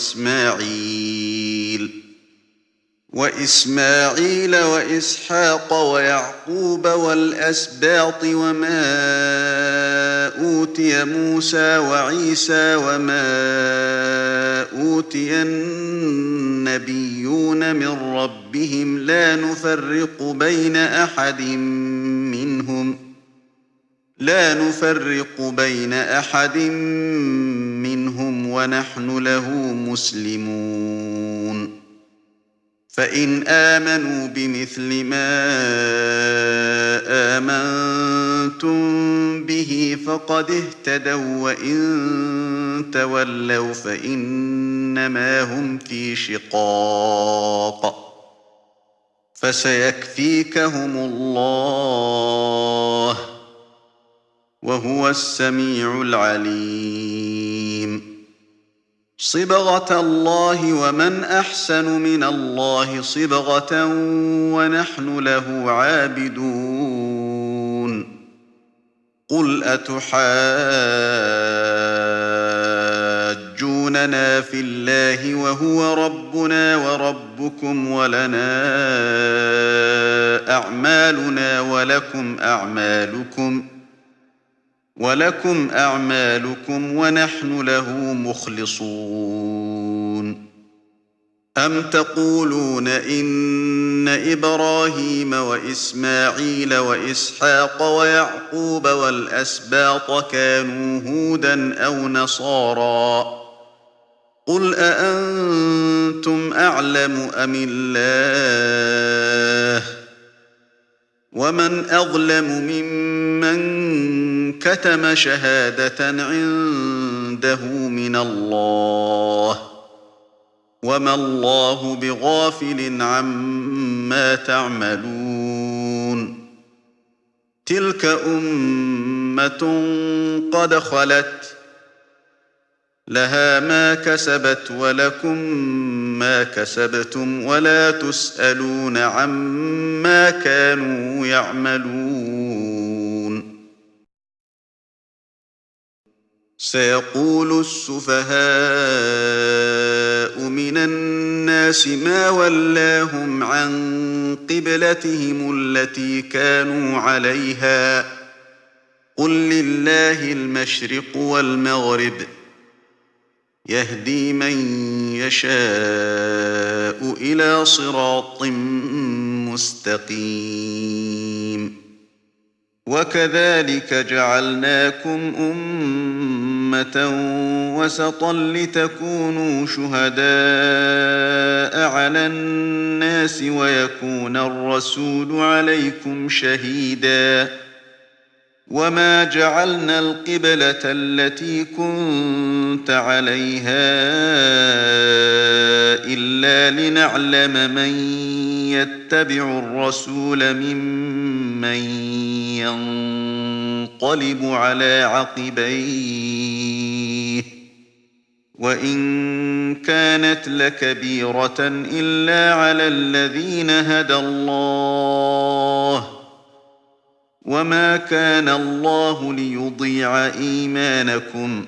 وإسماعيل وإسحاق ويعقوب والأسباط وما أوتي موسى وعيسى وما أوتي النبيون من ربهم لا نفرق بين أحد منهم ونحن له مسلمون فإن آمنوا بمثل ما آمنتم به فقد اهتدوا وإن تولوا فإنما هم في شقاق فسيكفيكهم الله وهو السميع العليم صبغة الله ومن أحسن من الله صبغة ونحن له عابدون قل أتحاجوننا في الله وهو ربنا وربكم ولنا أعمالنا ولكم أعمالكم ونحن له مخلصون أم تقولون إن إبراهيم وإسماعيل وإسحاق ويعقوب والأسباط كانوا هودا أو نصارى قل أأنتم أعلم أم الله ومن أظلم ممن كتم شهادة عنده من الله وما الله بغافل عما تعملون تلك أمة قد خلت لها ما كسبت ولكم ما كسبتم ولا تسألون عما كانوا يعملون. سيقول السفهاء من الناس ما ولاهم عن قبلتهم التي كانوا عليها قل لله المشرق والمغرب يهدي من يشاء إلى صراط مستقيم. وكذلك جعلناكم أمة وسطا لتكونوا شهداء على الناس ويكون الرسول عليكم شهيدا. وما جعلنا القبلة التي كنت عليها إلا لنعلم من يتبع الرسول ممن ينقلب على عقبيه وإن كانت لكبيرة إلا على الذين هدى الله وما كان الله ليضيع إيمانكم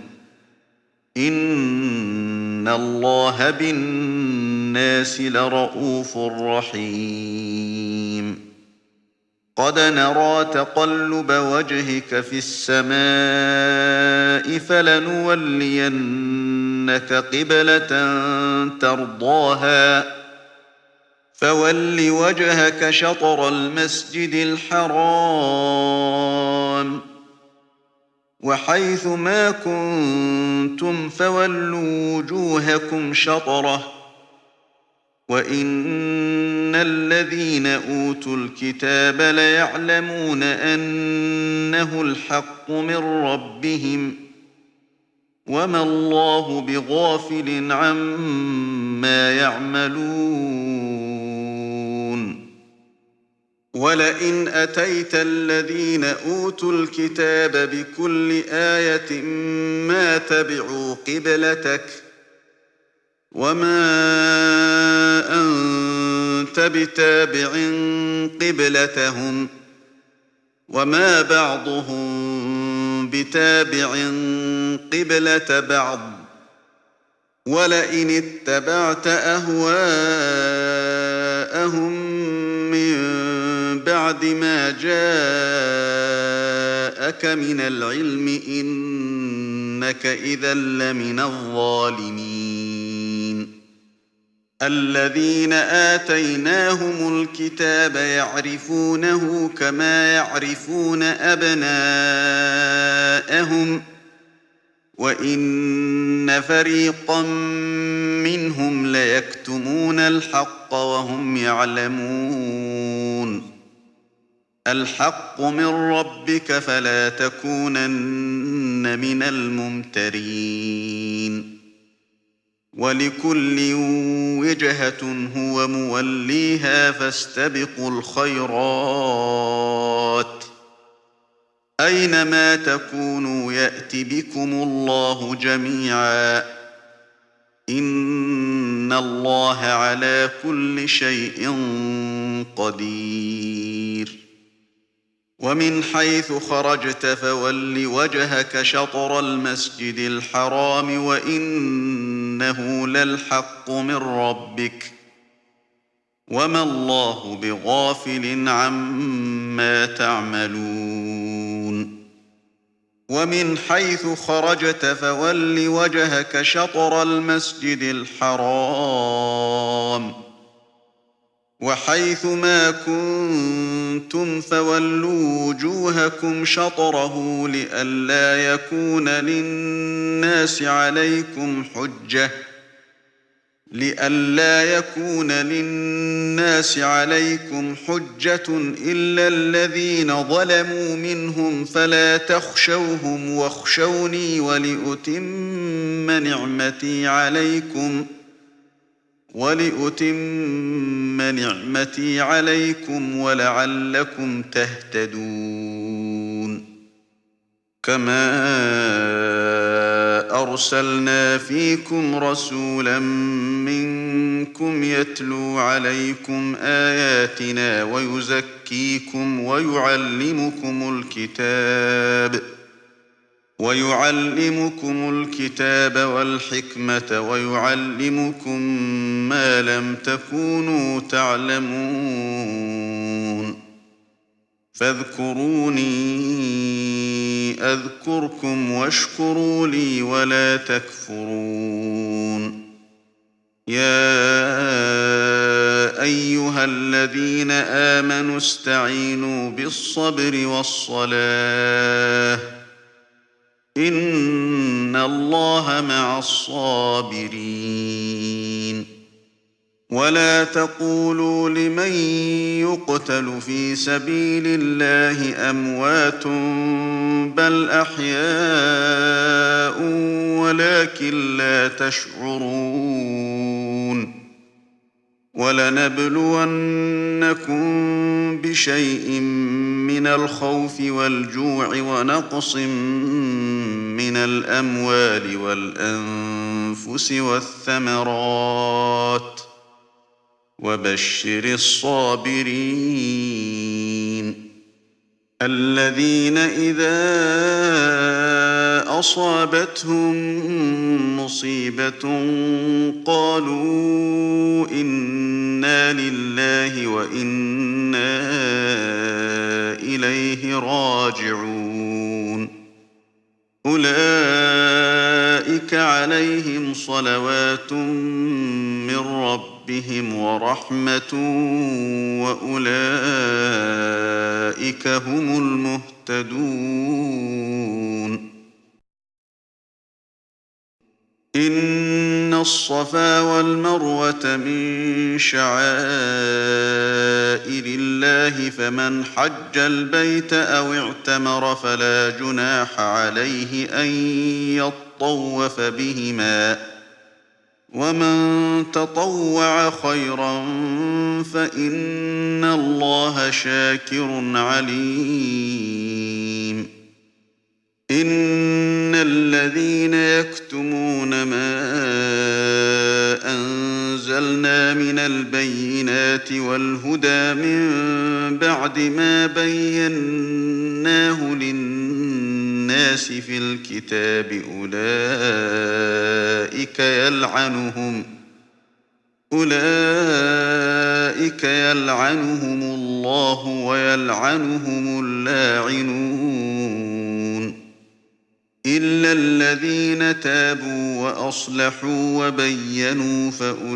إن الله بالناس لرءوف رحيم. قد نرى تقلب وجهك في السماء فلنولينك قبلة ترضاها فول وجهك شطر المسجد الحرام وحيث ما كنتم فولوا وجوهكم شطره وإن الذين أوتوا الكتاب ليعلمون أنه الحق من ربهم وما الله بغافل عما يعملون. ولئن أتيت الذين أوتوا الكتاب بكل آية ما تبعوا قبلتك وما أنت بتابع قبلتهم وما بعضهم بتابع قبلة بعض ولئن اتبعت أهواءهم من بعد ما جاءك من العلم إنك إذا لمن الظالمين. الذين آتيناهم الكتاب يعرفونه كما يعرفون أبناءهم وإن فريقا منهم ليكتمون الحق وهم يعلمون. الحق من ربك فلا تكونن من الممترين. ولكل وجهة هو موليها فاستبقوا الخيرات أينما تكونوا يأت بكم الله جميعا إن الله على كل شيء قدير. ومن حيث خرجت فول وجهك شطر المسجد الحرام وإنه للحق من ربك وما الله بغافل عما تعملون. ومن حيث خرجت فول وجهك شطر المسجد الحرام وحيث ما كنتم فولوا وجوهكم شطره لئلا يكون للناس عليكم حجة إلا الذين ظلموا منهم فلا تخشوهم واخشوني ولأتم نعمتي عليكم ولعلكم تهتدون. كما أرسلنا فيكم رسولا منكم يتلو عليكم آياتنا ويزكيكم ويعلمكم الكتاب والحكمة ويعلمكم ما لم تكونوا تعلمون فاذكروني أذكركم واشكروا لي ولا تكفرون يا أيها الذين آمنوا استعينوا بالصبر والصلاة إن الله مع الصابرين ولا تقولوا لمن يقتل في سبيل الله أموات بل أحياء ولكن لا تشعرون ولنبلونكم بشيء من الخوف والجوع ونقص من الأموال والأنفس والثمرات وبشر الصابرين الذين إذا أصابتهم مصيبة قالوا إنا لله وإنا إليه راجعون أولئك عليهم صلوات من ربهم ورحمة وأولئك هم المهتدون إن الصفا والمروة من شعائر الله فمن حج البيت أو اعتمر فلا جناح عليه أن يطوف بهما ومن تطوع خيرا فإن الله شاكر عليم إن الذين يكتمون ما أنزلنا من البينات والهدى من بعد ما بيناه للناس في الكتاب أولئك يلعنهم الله ويلعنهم اللاعنون إلا الذين تابوا وأصلحوا وبينوا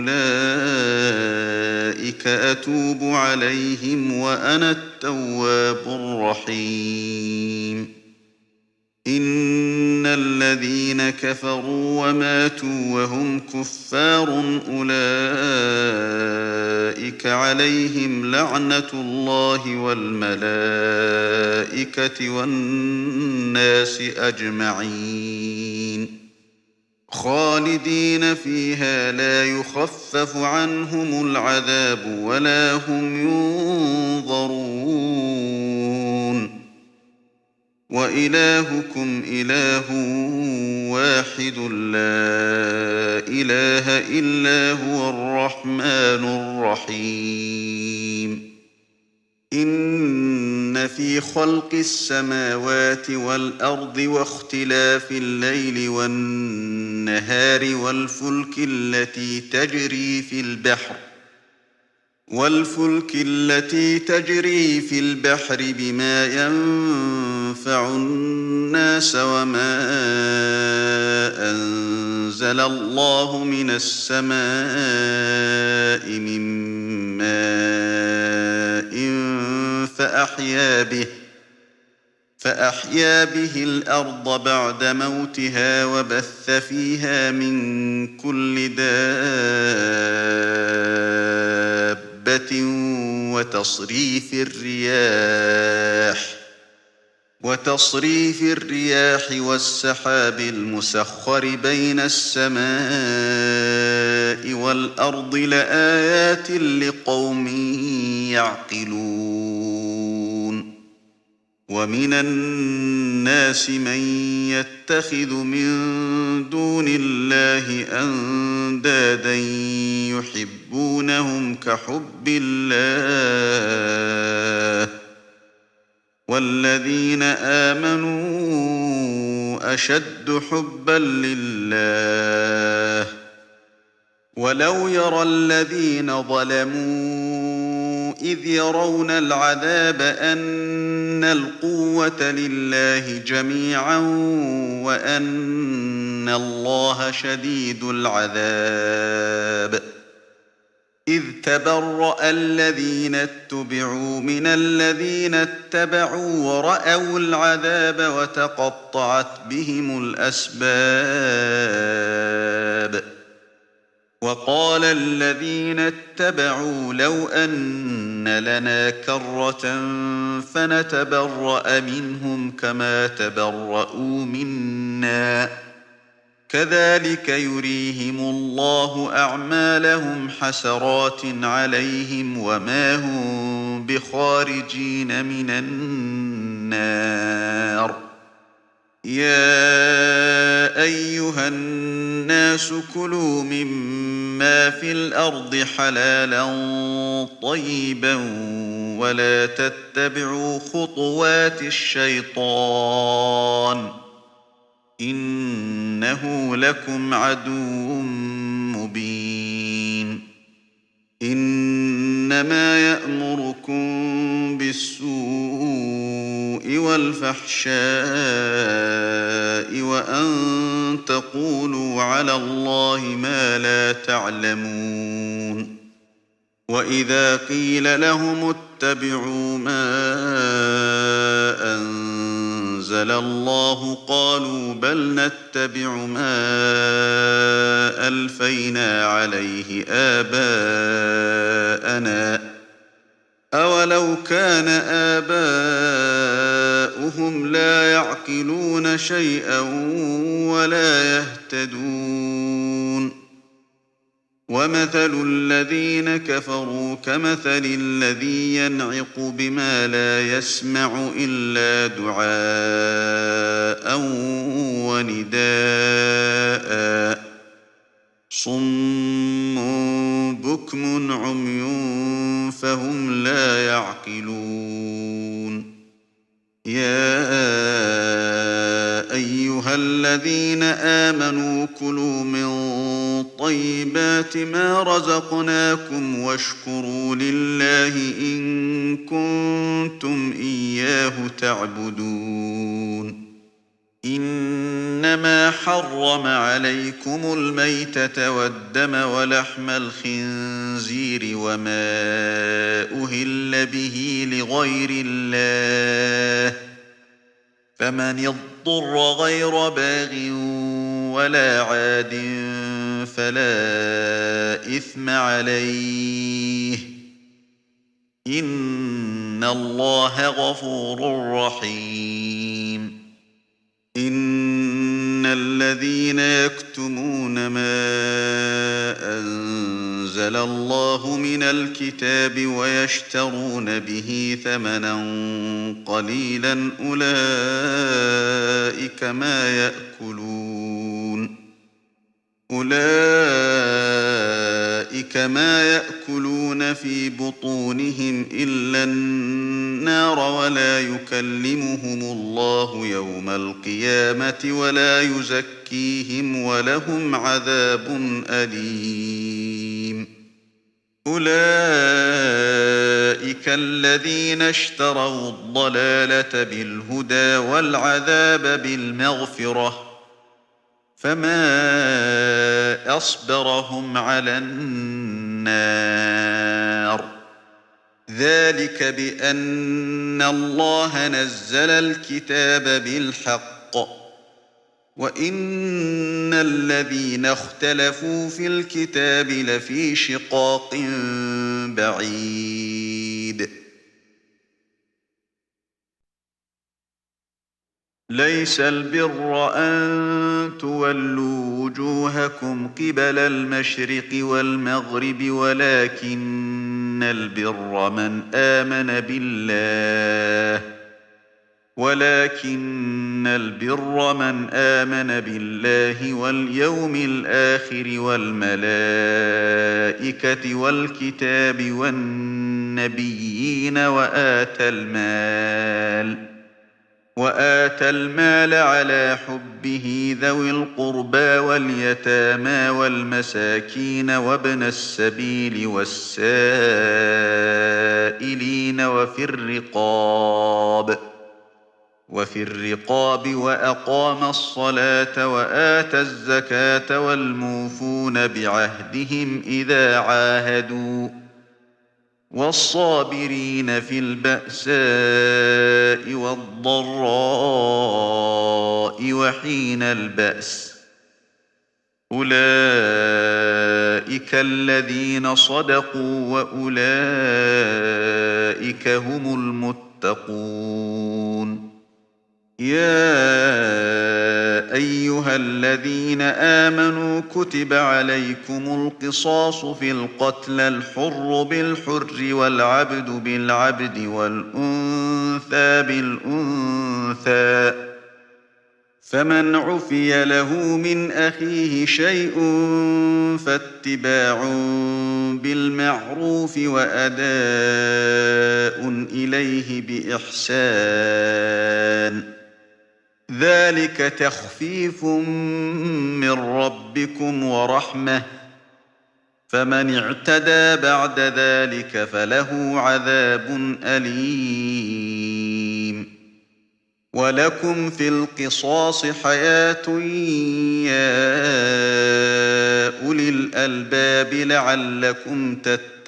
فأولئك أتوب عليهم وأنا التواب الرحيم إن الذين كفروا وماتوا وهم كفار أولئك عليهم لعنة الله والملائكة والناس أجمعين خالدين فيها لا يخفف عنهم العذاب ولا هم ينظرون وإلهكم إله واحد لا إله إلا هو الرحمن الرحيم إن في خلق السماوات والأرض واختلاف الليل والنهار والفلك التي تجري في البحر بما ينفع الناس وما أنزل الله من السماء من ماء فأحيا به الأرض بعد موتها وبث فيها من كل دابة وتصريف الرياح والسحاب المسخر بين السماء والأرض لآيات لقوم يعقلون ومن الناس من يتخذ من دون الله أندادا يحبونهم كحب الله والذين آمنوا أشد حبا لله ولو يرى الذين ظلموا إذ يرون العذاب أن القوة لله جميعا وأن الله شديد العذاب إذ تبرأ الذين اتبعوا من الذين اتبعوا ورأوا العذاب وتقطعت بهم الأسباب وقال الذين اتبعوا لو أن لنا كرة فنتبرأ منهم كما تبرؤوا منا كذلك يريهم الله أعمالهم حسرات عليهم وما هم بخارجين من النار يا أيها الناس كلوا مما في الأرض حلالا طيبا ولا تتبعوا خطوات الشيطان إنه لكم عدو مبين إنما يأمركم بالسوء والفحشاء وأن تقولوا على الله ما لا تعلمون وإذا قيل لهم اتبعوا ما أنزل الله قالوا بل نتبع ما ألفينا عليه آباءنا أولو كان آباؤهم لا يعقلون شيئا ولا يهتدون ومثل الذين كفروا كمثل الذي ينعق بما لا يسمع إلا دعاء ونداء صم بكم عمي فهم لا يعقلون يا أيها الذين آمنوا كلوا من طيبات ما رزقناكم واشكروا لله إن كنتم إياه تعبدون إنما حرم عليكم الميتة والدم ولحم الخنزير وما أهل به لغير الله فمن اضطر غير باغ ولا عاد فلا إثم عليه إن الله غفور رحيم إن الذين يكتمون ما أنزل الله من الكتاب ويشترون به ثمنا قليلا أولئك ما يأكلون في بطونهم إلا النار ولا يكلمهم الله يوم القيامة ولا يزكيهم ولهم عذاب أليم أولئك الذين اشتروا الضلالة بالهدى والعذاب بالمغفرة فما أصبرهم على النار ذلك بأن الله نزل الكتاب بالحق وإن الذين اختلفوا في الكتاب لفي شقاق بعيد ليس البر أن تولوا وجوهكم قبل المشرق والمغرب ولكن البر من آمن بالله ولكن البر من آمن بالله واليوم الآخر والملائكة والكتاب والنبيين وآتى المال على حبه ذوي القربى واليتامى والمساكين وابن السبيل والسائلين وفي الرقاب وأقام الصلاة وآتى الزكاة والموفون بعهدهم إذا عاهدوا والصابرين في البأساء والضراء وحين البأس أولئك الذين صدقوا وأولئك هم المتقون يا أيها الذين آمنوا كتب عليكم القصاص في القتلى الحر بالحر والعبد بالعبد والأنثى بالأنثى فمن عفي له من أخيه شيء فاتباع بالمعروف وأداء إليه بإحسان ذلك تخفيف من ربكم ورحمة فمن اعتدى بعد ذلك فله عذاب أليم ولكم في القصاص حياة يا أولي الألباب لعلكم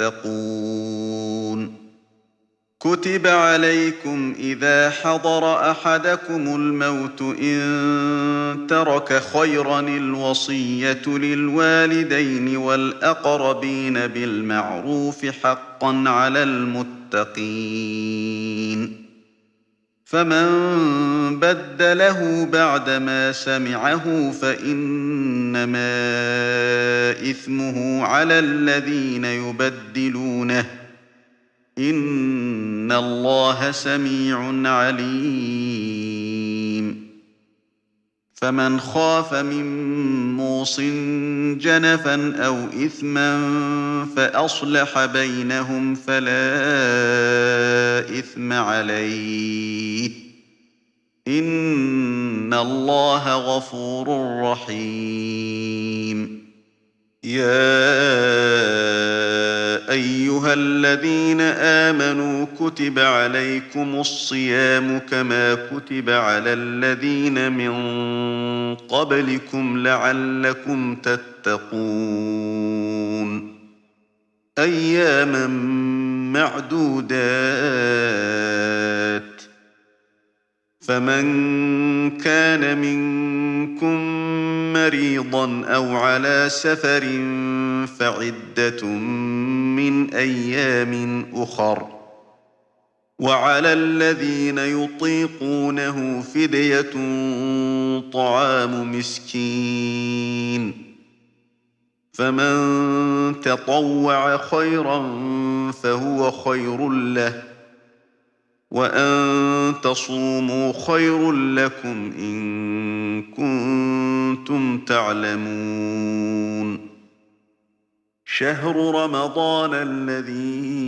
تتقون كتب عليكم إذا حضر أحدكم الموت إن ترك خيرا الوصية للوالدين والأقربين بالمعروف حقا على المتقين فمن بدله بعدما سمعه فإنما إثمه على الذين يبدلونه إن الله سميع عليم فمن خاف من موص جنفا أو إثما فأصلح بينهم فلا إثم عليه إن الله غفور رحيم يا أيها الذين آمنوا كتب عليكم الصيام كما كتب على الذين من قبلكم لعلكم تتقون أياما معدودات فمن كان منكم مريضا أو على سفر فعدة من أيام أخر وعلى الذين يطيقونه فدية طعام مسكين فمن تطوع خيرا فهو خير له وأن تصوموا خير لكم إن كنتم تعلمون شهر رمضان الذي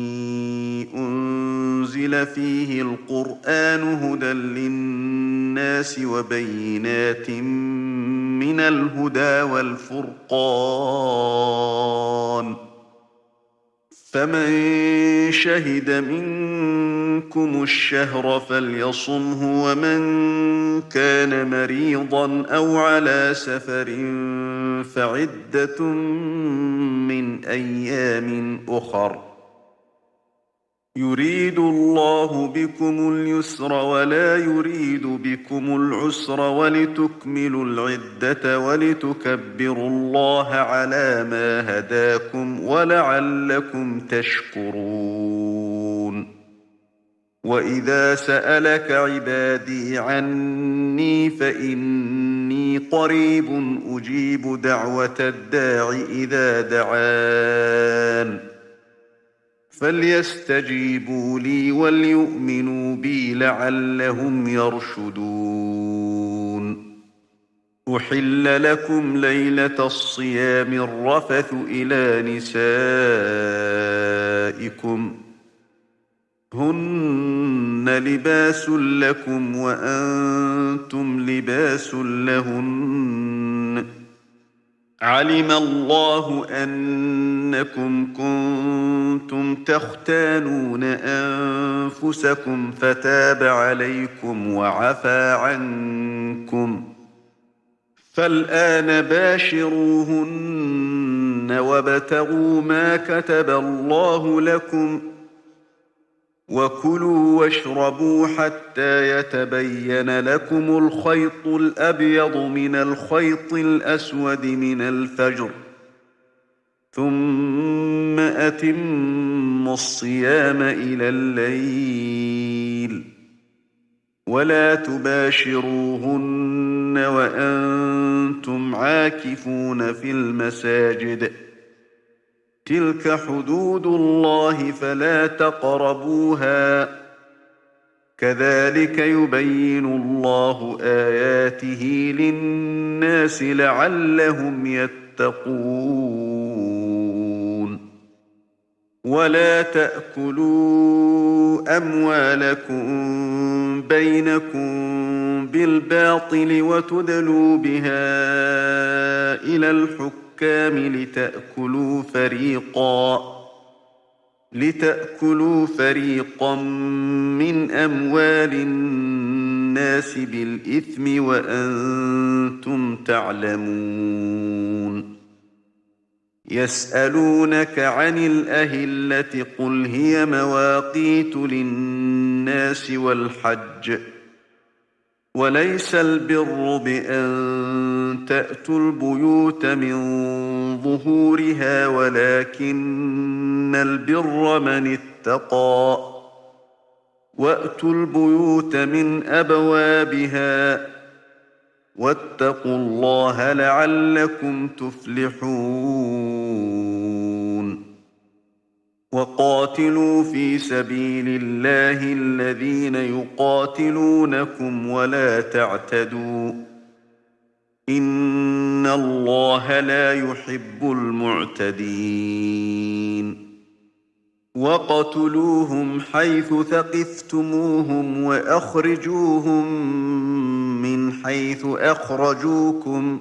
أنزل فيه القرآن هدى للناس وبينات من الهدى والفرقان فمن شهد منكم الشهر فليصمه ومن كان مريضا أو على سفر فعدة من أيام أخر يريد الله بكم اليسر ولا يريد بكم العسر ولتكملوا العدة ولتكبروا الله على ما هداكم ولعلكم تشكرون وإذا سألك عبادي عني فإني قريب أجيب دعوة الداع إذا دعان فليستجيبوا لي وليؤمنوا بي لعلهم يرشدون. أحل لكم ليلة الصيام الرفث إلى نسائكم هن لباس لكم وأنتم لباس لهن علم الله أنكم كنتم تختانون أنفسكم فتاب عليكم وعفى عنكم فالآن باشروهن وابتغوا ما كتب الله لكم وكلوا واشربوا حتى يتبين لكم الخيط الأبيض من الخيط الأسود من الفجر ثم أتموا الصيام إلى الليل ولا تباشروهن وأنتم عاكفون في المساجد تلك حدود الله فلا تقربوها كذلك يبين الله آياته للناس لعلهم يتقون. ولا تأكلوا أموالكم بينكم بالباطل وتدلوا بها إلى الحكام لتأكلوا فريقا من أموال الناس بالإثم وأنتم تعلمون. يسألونك عن الأهلة قل هي مواقيت للناس والحج وليس البر بأن تأتوا البيوت من ظهورها ولكن البر من اتقى وأتوا البيوت من أبوابها واتقوا الله لعلكم تفلحون. وقاتلوا في سبيل الله الذين يقاتلونكم ولا تعتدوا إن الله لا يحب المعتدين. وقتلوهم حيث ثقفتموهم وأخرجوهم من حيث أخرجوكم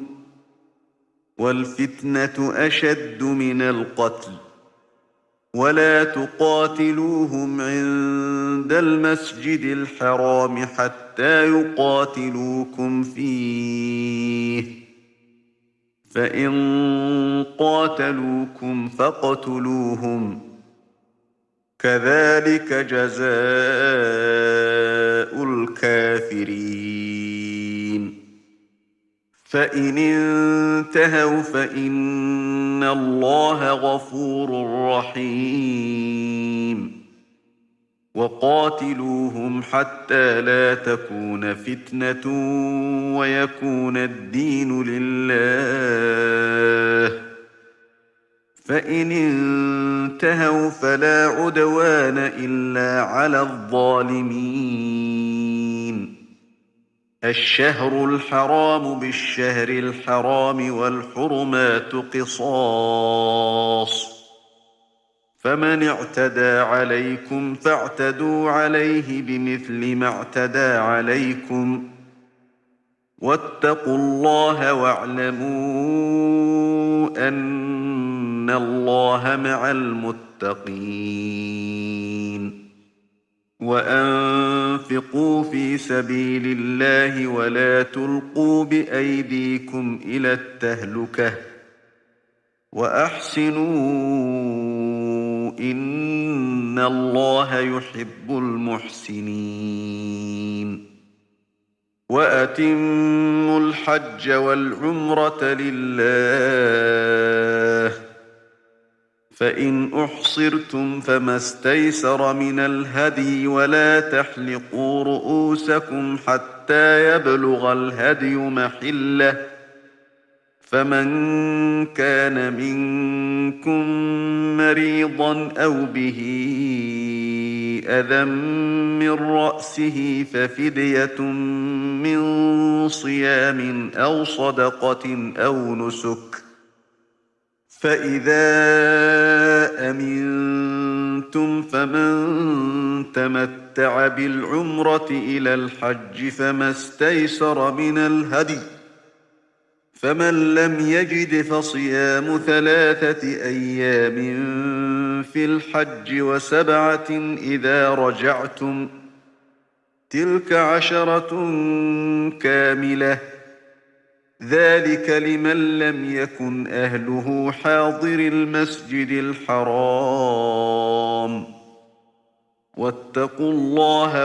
والفتنة أشد من القتل ولا تقاتلوهم عند المسجد الحرام حتى يقاتلوكم فيه فإن قاتلوكم فاقتلوهم كذلك جزاء الكافرين. فإن انتهوا فإن الله غفور رحيم. وقاتلوهم حتى لا تكون فتنة ويكون الدين لله فإن انتهوا فلا عدوان إلا على الظالمين. الشهر الحرام بالشهر الحرام والحرمات قصاص فمن اعتدى عليكم فاعتدوا عليه بمثل ما اعتدى عليكم واتقوا الله واعلموا أن الله مع المتقين. وأنفقوا في سبيل الله ولا تلقوا بأيديكم إلى التهلكة وأحسنوا إن الله يحب المحسنين. وأتموا الحج والعمرة لله فإن أحصرتم فما استيسر من الهدي ولا تحلقوا رؤوسكم حتى يبلغ الهدي محله فمن كان منكم مريضا أو به أذى من رأسه ففدية من صيام أو صدقة أو نسك، فإذا أمنتم فمن تمتع بالعمرة إلى الحج فما استيسر من الهدي، فمن لم يجد فصيام 3 أيام في الحج و7 إذا رجعتم، تلك 10 كاملة، ذلك لمن لم يكن أهله حاضر المسجد الحرام. واتقوا الله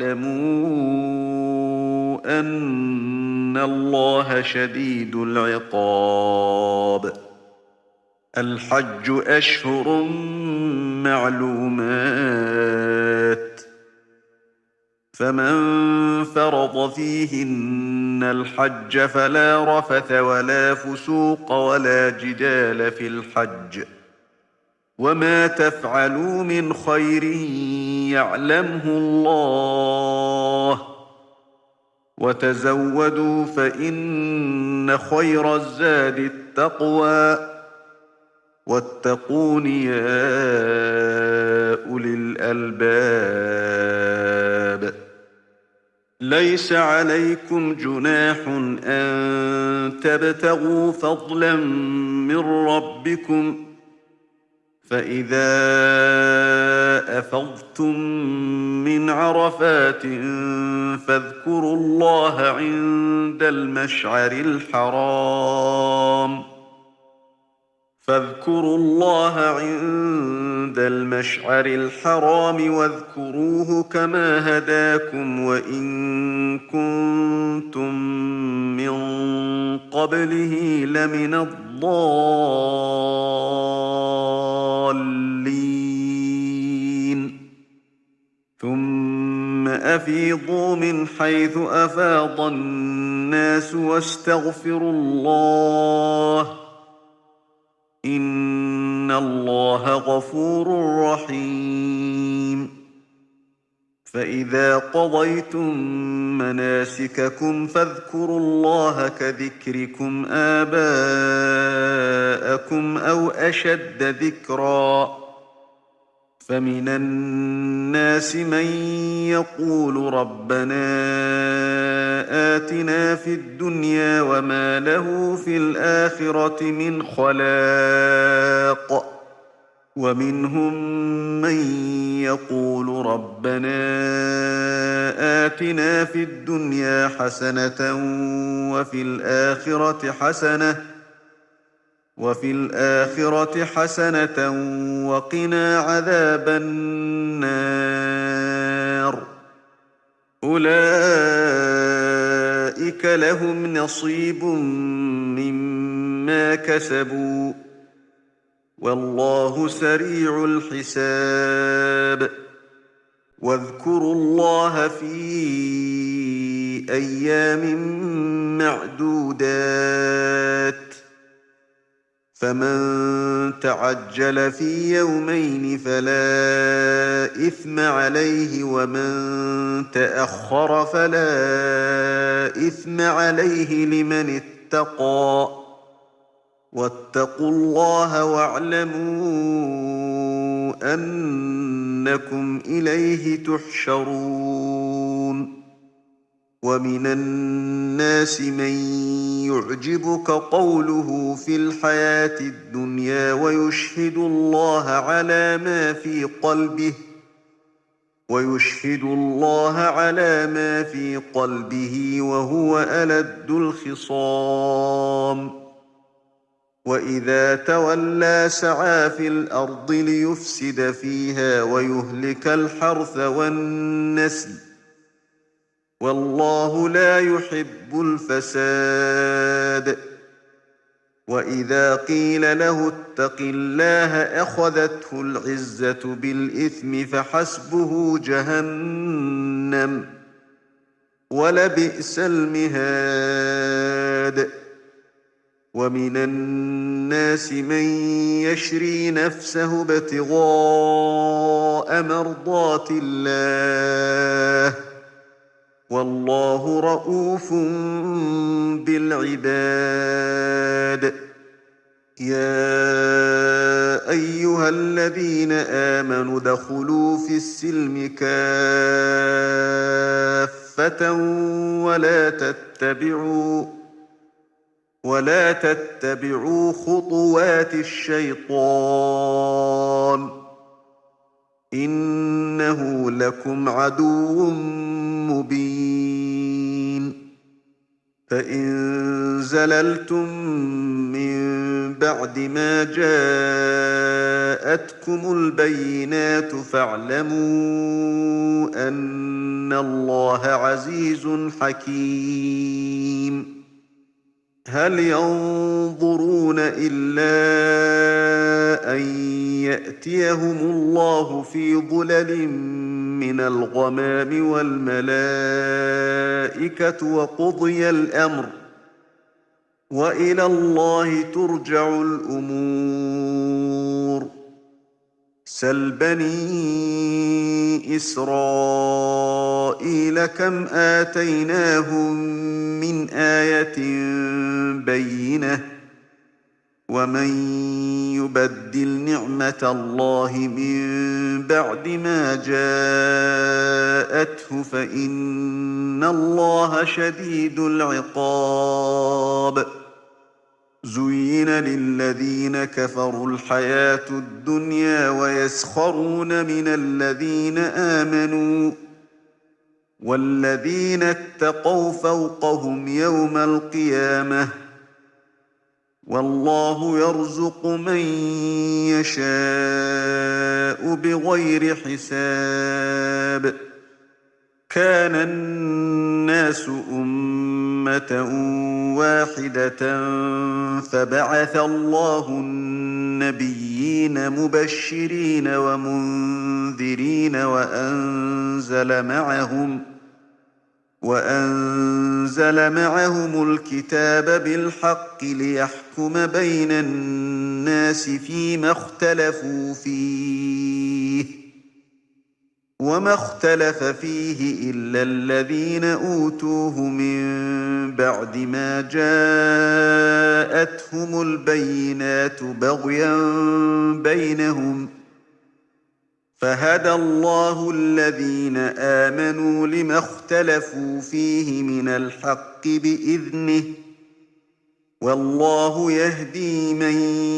واعلموا أن الله شديد العقاب. الحج أشهر معلومات، فمن فرض فيهن الحج فلا رفث ولا فسوق ولا جدال في الحج، وما تفعلوا من خير يعلمه الله، وتزودوا فإن خير الزاد التقوى، واتقون يا أولي الألباب. ليس عليكم جناح أن تبتغوا فضلا من ربكم، فإذا أفضتم من عرفات فاذكروا الله عند المشعر الحرام واذكروه كما هداكم وإن كنتم من قبله لمن الضالين. ثم أفيضوا من حيث أفاض الناس واستغفروا الله، إن الله غفور رحيم. فإذا قضيتم مناسككم فاذكروا الله كذكركم آباءكم أو أشد ذكرا، فمن الناس من يقول ربنا آتنا في الدنيا وما له في الآخرة من خلاق، ومنهم من يقول ربنا آتنا في الدنيا حسنة وفي الآخرة حسنة وقنا عذاب النار. أولئك لهم نصيب مما كسبوا، والله سريع الحساب. واذكروا الله في أيام معدودات، فمن تعجل في يومين فلا إثم عليه، ومن تأخر فلا إثم عليه لمن اتقى. واتقوا الله واعلموا أنكم إليه تحشرون. ومن الناس من يعجبك قوله في الحياة الدنيا ويشهد الله على ما في قلبه وهو ألد الخصام. وإذا تولى سعى في الأرض ليفسد فيها ويهلك الحرث والنسل، والله لا يحب الفساد. وإذا قيل له اتق الله أخذته العزة بالإثم فحسبه جهنم، ولبئس المهاد. ومن الناس من يشري نفسه ابتغاء مرضات الله والله رءوف بالعباد يا أيها الذين آمنوا ادخلوا في السلم كافة ولا تتبعوا خطوات الشيطان إنه لكم عدو مبين فإن زللتم من بعد ما جاءتكم البينات فاعلموا أن الله عزيز حكيم هل ينظرون إلا أن يأتيهم الله في ظلل من الغمام والملائكة وقضي الأمر وإلى الله ترجع الأمور سل بني إسرائيل كم آتيناهم من آية بينة ومن يبدل نعمة الله من بعد ما جاءته فإن الله شديد العقاب زين للذين كفروا الحياة الدنيا ويسخرون من الذين آمنوا والذين اتقوا فوقهم يوم القيامة والله يرزق من يشاء بغير حساب كان الناس أمة واحدة فبعث الله النبيين مبشرين ومنذرين وأنزل معهم الكتاب بالحق ليحكم بين الناس فيما اختلفوا فيه وما اختلف فيه إلا الذين أوتوه من بعد ما جاءتهم البينات بغيا بينهم فهدى الله الذين آمنوا لما اختلفوا فيه من الحق بإذنه والله يهدي من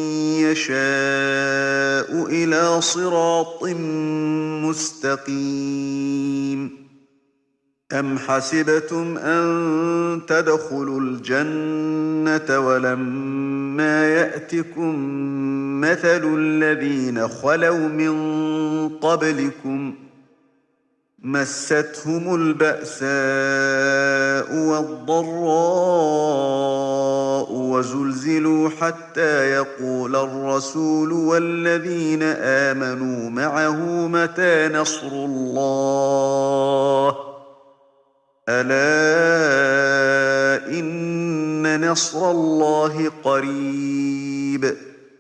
يشاء إلى صراط مستقيم أم حسبتم أن تدخلوا الجنة ولما يأتكم مثل الذين خلوا من قبلكم مستهم البأساء والضراء وزلزلوا حتى يقول الرسول والذين آمنوا معه متى نصر الله ألا إن نصر الله قريب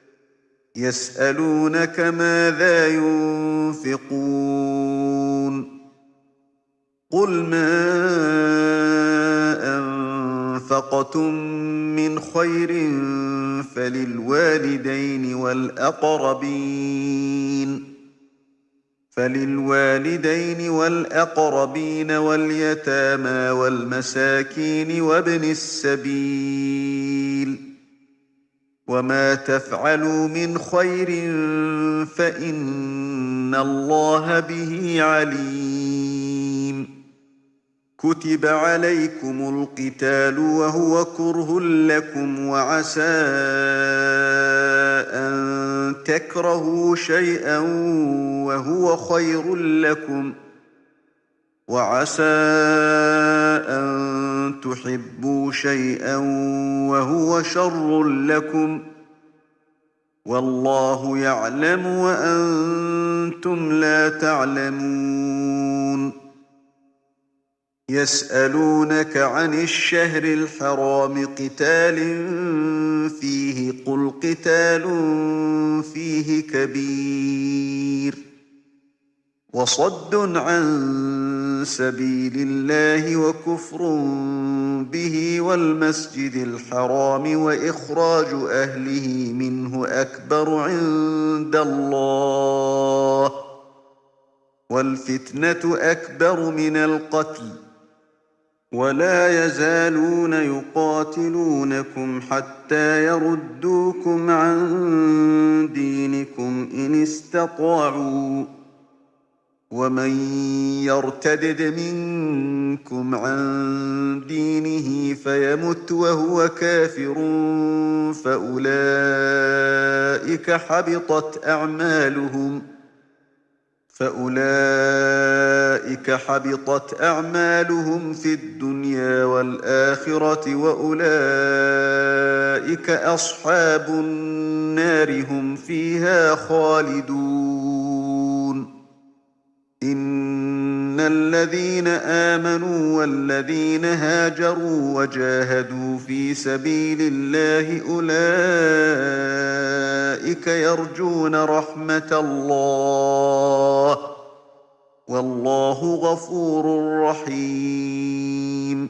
يسألونك ماذا ينفقون قل ما أنفقتم من خير فللوالدين والأقربين واليتامى والمساكين وابن السبيل وما تفعلوا من خير فإن الله به عليم كتب عليكم القتال وهو كره لكم وعسى أن تكرهوا شيئا وهو خير لكم وعسى أن تحبوا شيئا وهو شر لكم والله يعلم وأنتم لا تعلمون يسألونك عن الشهر الحرام قتال فيه قل قتال فيه كبير وصد عن سبيل الله وكفر به والمسجد الحرام وإخراج أهله منه أكبر عند الله والفتنة أكبر من القتل ولا يزالون يقاتلونكم حتى يردوكم عن دينكم إن استطاعوا ومن يرتدد منكم عن دينه فيمت وهو كافر فأولئك حبطت أعمالهم في الدنيا والآخرة وأولئك أصحاب النار هم فيها خالدون إن الذين آمنوا والذين هاجروا وجاهدوا في سبيل الله أولئك يرجون رحمة الله والله غفور رحيم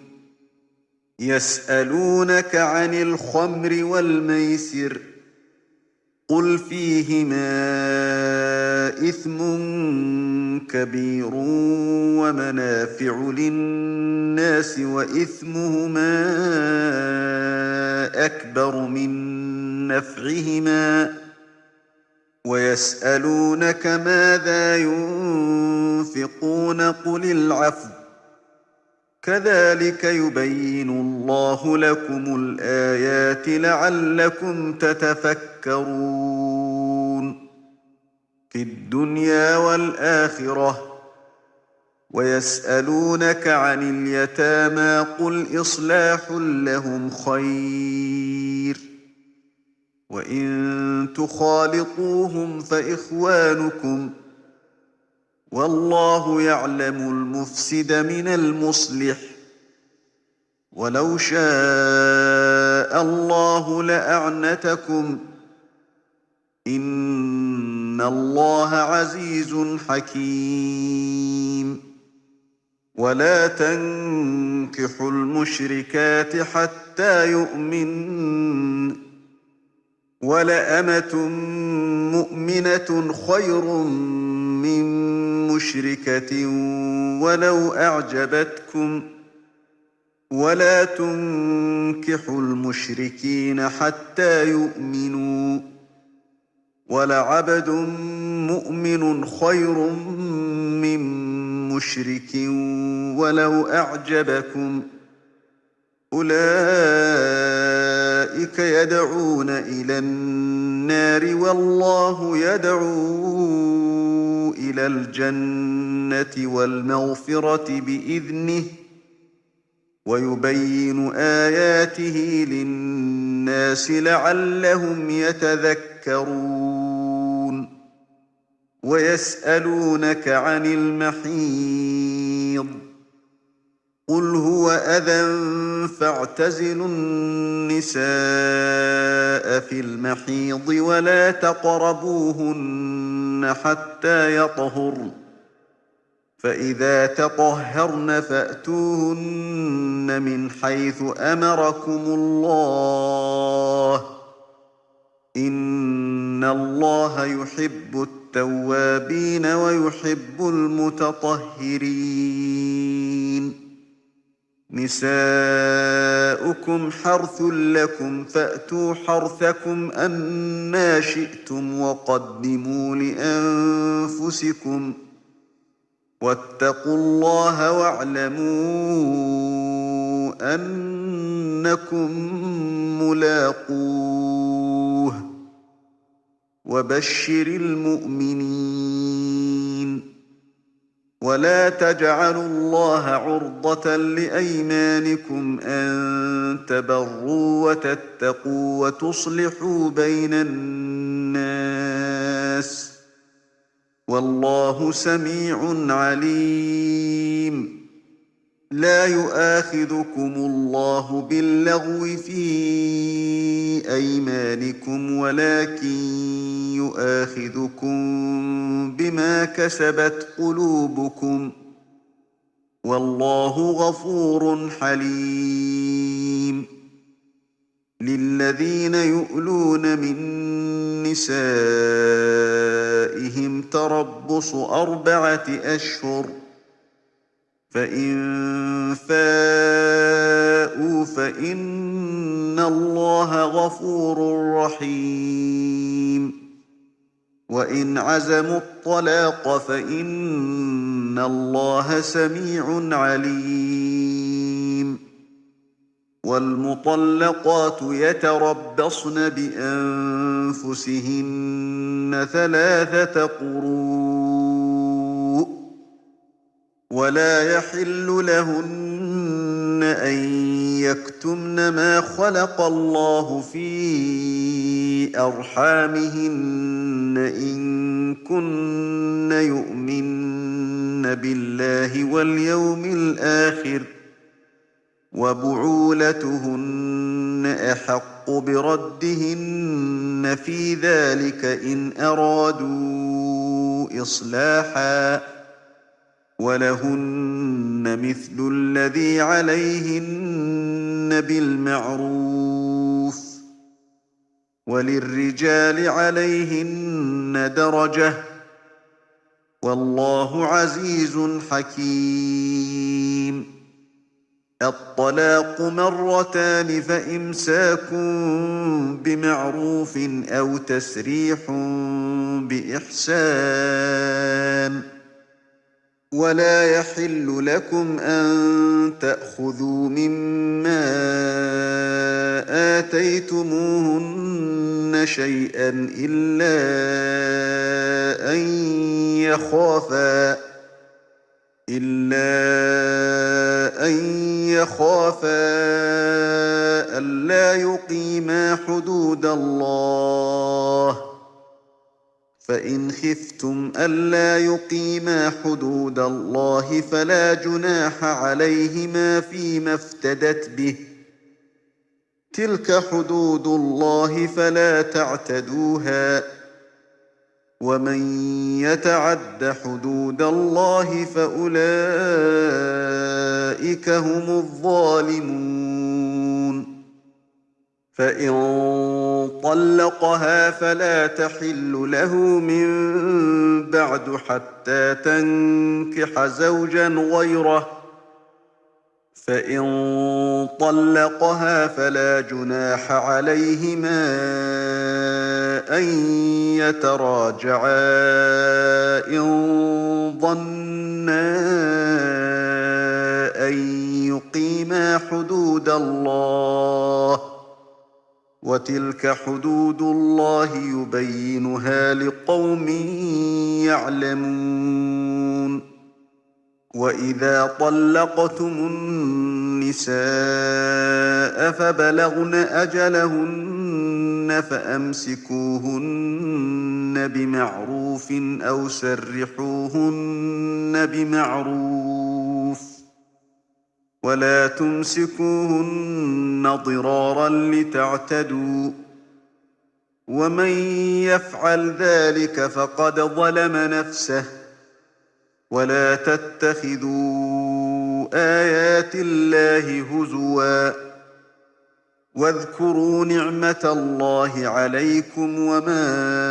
يسألونك عن الخمر والميسر قل فيهما إثم كبير ومنافع للناس وإثمهما أكبر من نفعهما ويسألونك ماذا ينفقون قل العفو كذلك يبين الله لكم الآيات لعلكم تتفكرون في الدنيا والآخرة ويسألونك عن اليتامى قل إصلاح لهم خير وإن تخالطوهم فإخوانكم والله يعلم المفسد من المصلح ولو شاء الله لأعنتكم إن الله عزيز حكيم ولا تنكحوا المشركات حتى يؤمن ولأمة مؤمنة خير من مشركة ولو أعجبتكم ولا تنكحوا المشركين حتى يؤمنوا ولعبد مؤمن خير من مشرك ولو أعجبكم أولئك يدعون إلى النار والله يدعو إلى الجنة والمغفرة بإذنه ويبين آياته للناس لعلهم يتذكرون ويسألونك عن المحيض قل هو أذى فاعتزلوا النساء في المحيض ولا تقربوهن حتى يطهرن فإذا تطهرن فأتوهن من حيث أمركم الله إن الله يحب التوابين ويحب المتطهرين نساؤكم حرث لكم فأتوا حرثكم أنى شئتم وقدموا لأنفسكم واتقوا الله واعلموا أنكم ملاقوه وبشر المؤمنين ولا تجعلوا الله عرضة لأيمانكم أن تبروا وتتقوا وتصلحوا بين الناس والله سميع عليم لا يؤاخذكم الله باللغو في أيمانكم ولكن يؤاخذكم بما كسبت قلوبكم والله غفور حليم للذين يؤلون من نسائهم تربص 4 أشهر فإن فاءوا فإن الله غفور رحيم وإن عزموا الطلاق فإن الله سميع عليم والمطلقات يتربصن بأنفسهن 3 قروء ولا يحل لهن أن يكتمن ما خلق الله في أرحامهن إن كن يؤمن بالله واليوم الآخر وبعولتهن أحق بردهن في ذلك إن أرادوا إصلاحا ولهن مثل الذي عليهن بالمعروف وللرجال عليهن درجة والله عزيز حكيم الطلاق 2 مرتان فإمساك بمعروف أو تسريح بإحسان ولا يحل لكم أن تأخذوا مما آتيتموهن شيئا إلا أن يخافا ألا يقيما حدود الله فإن خفتم ألا يقيما حدود الله فلا جناح عليهما فيما افتدت به تلك حدود الله فلا تعتدوها ومن يتعد حدود الله فأولئك هم الظالمون فإن طلقها فلا تحل له من بعد حتى تنكح زوجا غيره فإن طلقها فلا جناح عليهما أن يتراجعا إن ظنا أن يقيما حدود الله وتلك حدود الله يبينها لقوم يعلمون وإذا طلقتم النساء فبلغن أجلهن فأمسكوهن بمعروف أو سرحوهن بمعروف ولا تمسكوهن ضرارا لتعتدوا ومن يفعل ذلك فقد ظلم نفسه ولا تتخذوا آيات الله هزوا واذكروا نعمة الله عليكم وما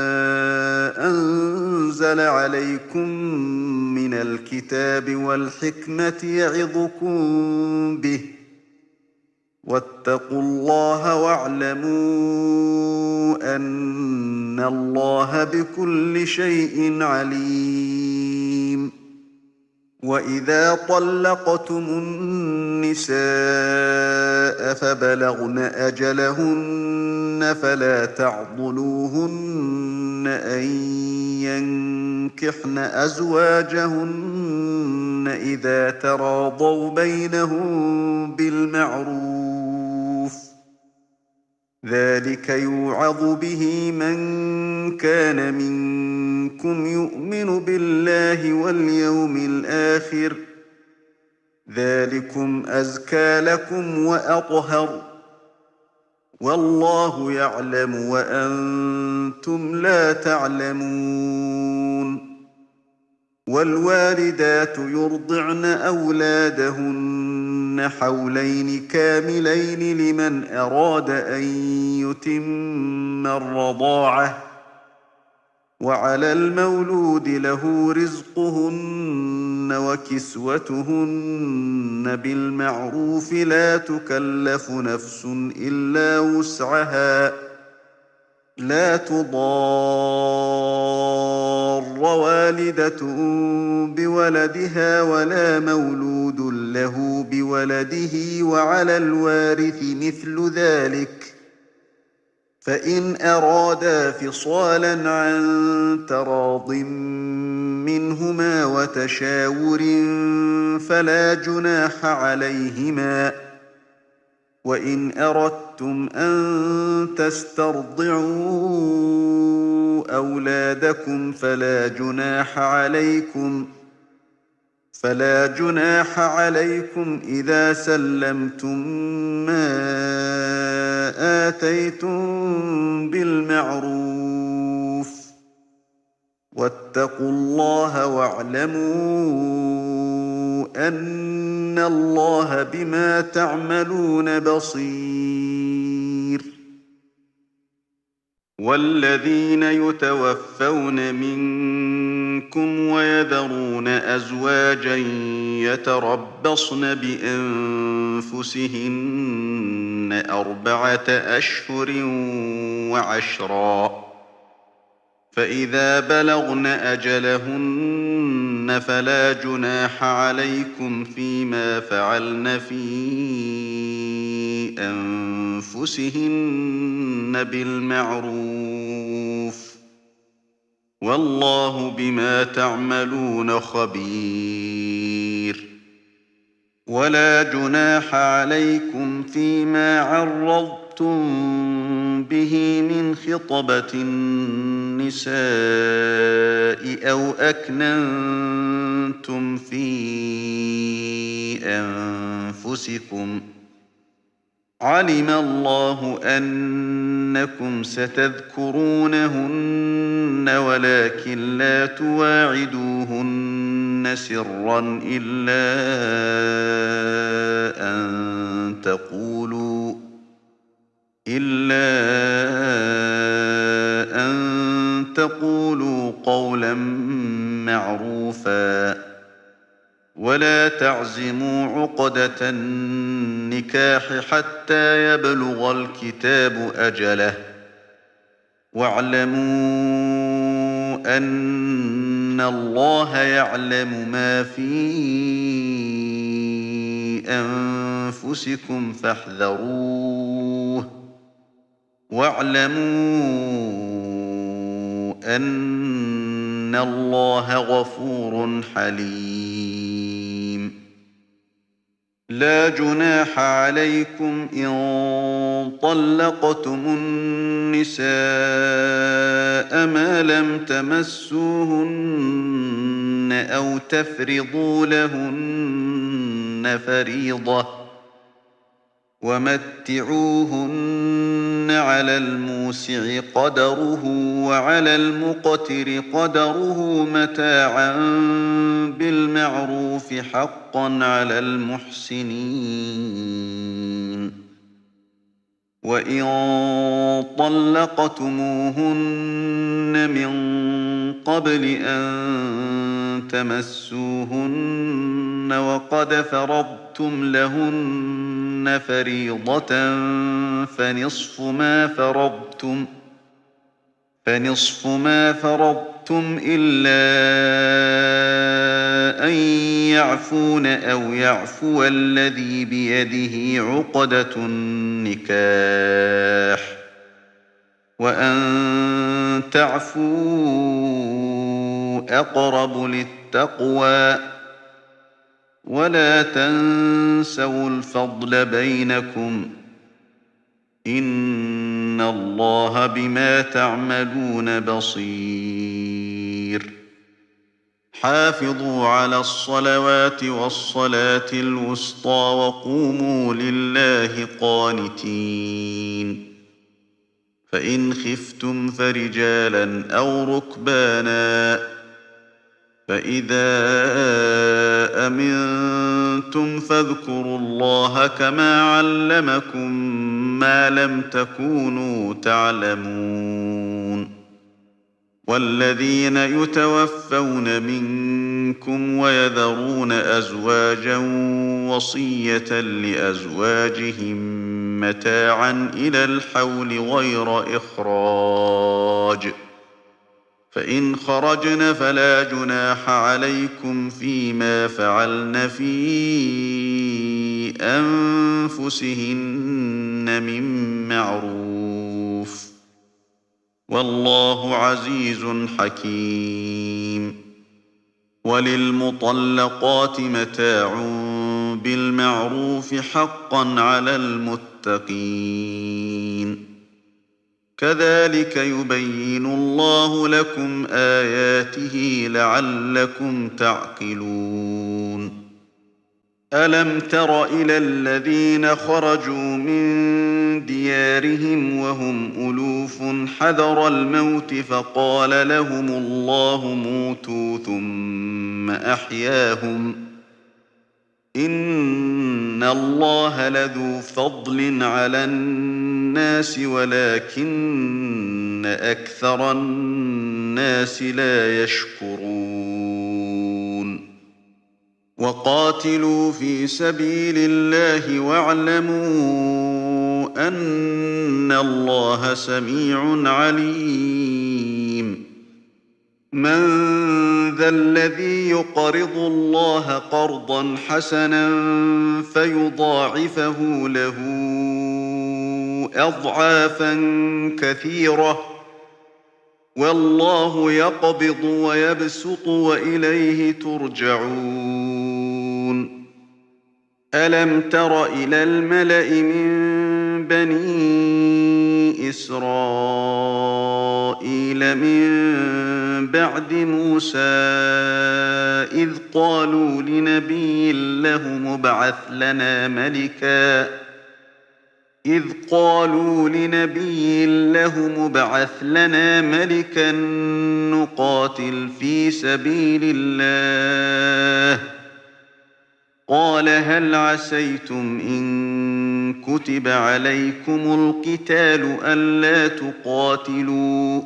أنزل عليكم من الكتاب والحكمة يعظكم به واتقوا الله واعلموا أن الله بكل شيء عليم وإذا طلقتم النساء فبلغن أجلهن فلا تعضلوهن أن ينكحن أزواجهن إذا تراضوا بينهم بالمعروف ذلك يوعظ به من كان منكم يؤمن بالله واليوم الآخر ذلكم أزكى لكم وأطهر والله يعلم وأنتم لا تعلمون والوالدات يرضعن أولادهن حولين كاملين لمن أراد أن يتم الرضاعة وعلى المولود له رزقهن وكسوتهن بالمعروف لا تكلف نفس إلا وسعها لا تضار والدة بولدها ولا مولود له بولده وعلى الوارث مثل ذلك فإن أرادا فصالا عن تراض منهما وتشاور فلا جناح عليهما وإن أردتم أن تسترضعوا أولادكم فلا جناح عليكم إذا سلمتم ما آتيتم بالمعروف واتقوا الله واعلموا أن الله بما تعملون بصير والذين يتوفون منكم ويذرون أزواجا يتربصن بأنفسهن 4 أشهر وعشرا فإذا بلغن أجلهن فلا جناح عليكم فيما فعلن في أنفسهن بالمعروف والله بما تعملون خبير ولا جناح عليكم فيما عرضتم به من خطبة النساء أو أكننتم في أنفسكم علم الله أنكم ستذكرونهن ولكن لا تواعدوهن سرا إلا أن تقولوا قولا معروفا ولا تعزموا عقدة النكاح حتى يبلغ الكتاب أجله واعلموا أن الله يعلم ما في أنفسكم فاحذروه واعلموا أن الله غفور حليم لا جناح عليكم إن طلقتم النساء ما لم تمسوهن أو تفرضوا لهن فريضة ومتعوهن على الموسع قدره وعلى المقتر قدره متاعا بالمعروف حقا على المحسنين وإن طلقتموهن من قبل أن تمسوهن وقد فرضتم لهن فريضة فنصف ما فرضتم إلا أن يعفون أو يعفو الذي بيده عقدة النكاح وأن تعفوا أقرب للتقوى ولا تنسوا الفضل بينكم إن الله بما تعملون بصير حافظوا على الصلوات والصلاة الوسطى وقوموا لله قانتين فإن خفتم فرجالا أو ركبانا فإذا أمنتم فاذكروا الله كما علمكم ما لم تكونوا تعلمون والذين يتوفون منكم ويذرون أزواجا وصية لأزواجهم متاعا إلى الحول غير إخراج فإن خرجن فلا جناح عليكم فيما فعلن في أنفسهن من معروف والله عزيز حكيم وللمطلقات متاع بالمعروف حقا على المتقين كذلك يبين الله لكم آياته لعلكم تعقلون ألم تر إلى الذين خرجوا من ديارهم وهم ألوف حذر الموت فقال لهم الله موتوا ثم أحياهم إن الله لذو فضل على الناس ولكن أكثر الناس لا يشكرون وقاتلوا في سبيل الله واعلموا أن الله سميع عليم من ذا الذي يقرض الله قرضا حسنا فيضاعفه له أضعافا كثيرة والله يقبض ويبسط وإليه ترجعون ألم تر إلى الملأ من بني إسرائيل من بعد موسى إذ قالوا لنبي له مبعث لنا ملكا نقاتل في سبيل الله قال هل عسيتم إن كتب عليكم القتال ألا تقاتلوا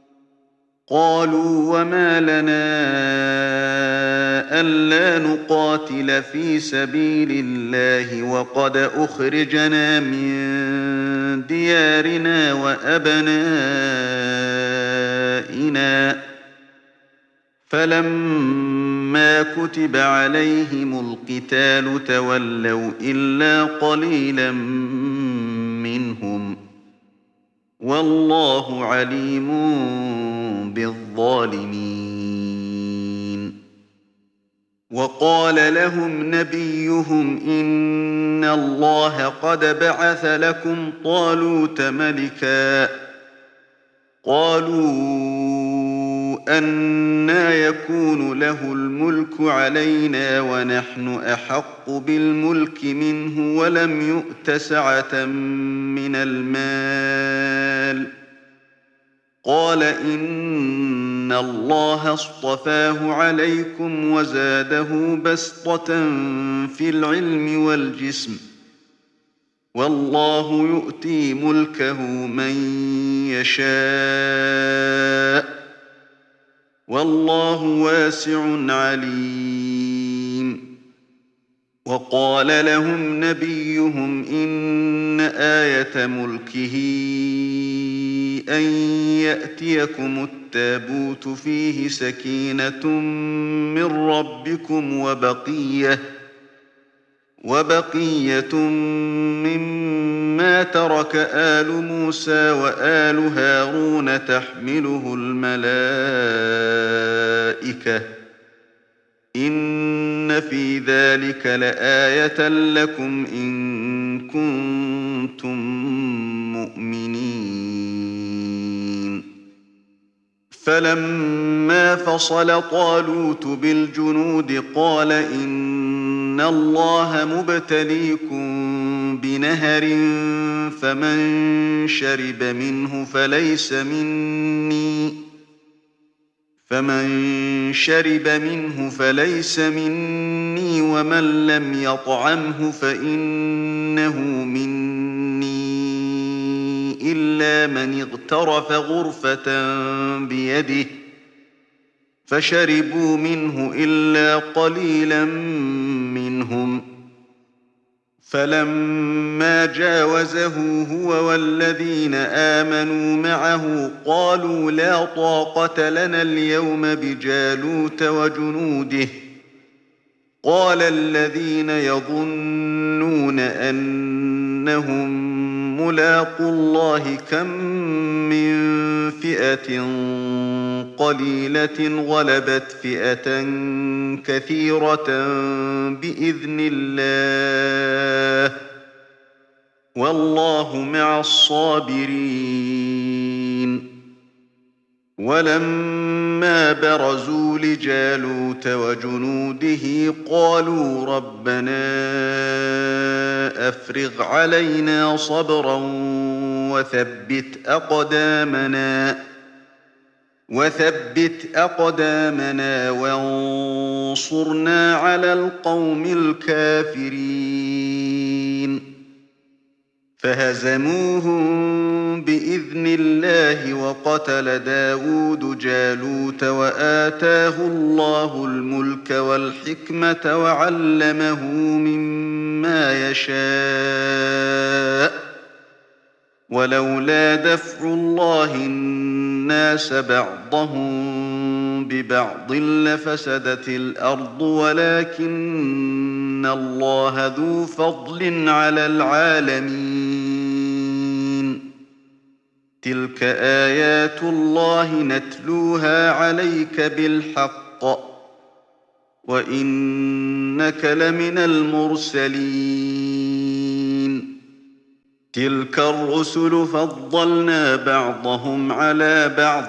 قالوا وما لنا ألا نقاتل في سبيل الله وقد أخرجنا من ديارنا وأبنائنا فلما كتب عليهم القتال تولوا إلا قليلا منهم والله عليم بالظالمين وقال لهم نبيهم إن الله قد بعث لكم طالوت ملكا قالوا أنى يكون له الملك علينا ونحن أحق بالملك منه ولم يؤت سعة من المال قال إن الله اصطفاه عليكم وزاده بسطة في العلم والجسم والله يؤتي ملكه من يشاء والله واسع عليم وقال لهم نبيهم إن آية ملكه أن يأتيكم التابوت فيه سكينة من ربكم وبقية مما ترك آل موسى وآل هارون تحمله الملائكة إن في ذلك لآية لكم إن كنتم مؤمنين فلما فصل طالوت بالجنود قال إن الله مبتليكم بنهر فمن شرب منه فليس مني ومن لم يطعمه فإنه مني إلا من اغترف غرفة بيده فشربوا منه إلا قليلا منهم. فلما جاوزه هو والذين آمنوا معه قالوا لا طاقة لنا اليوم بجالوت وجنوده. قال الذين يظنون أنهم ملاقو الله كم من فئة قليلة غلبت فئة كثيرة بإذن الله والله مع الصابرين. ولما برزوا لجالوت وجنوده قالوا ربنا أفرغ علينا صبرا وثبت أقدامنا وانصرنا على القوم الكافرين. فهزموهم بإذن الله وقتل داود جالوت وآتاه الله الملك والحكمة وعلمه مما يشاء. ولولا دفع الله الناس بعضهم ببعض لفسدت الأرض ولكن الله ذو فضل على العالمين. تلك آيات الله نتلوها عليك بالحق وإنك لمن المرسلين. تلك الرسل فضلنا بعضهم على بعض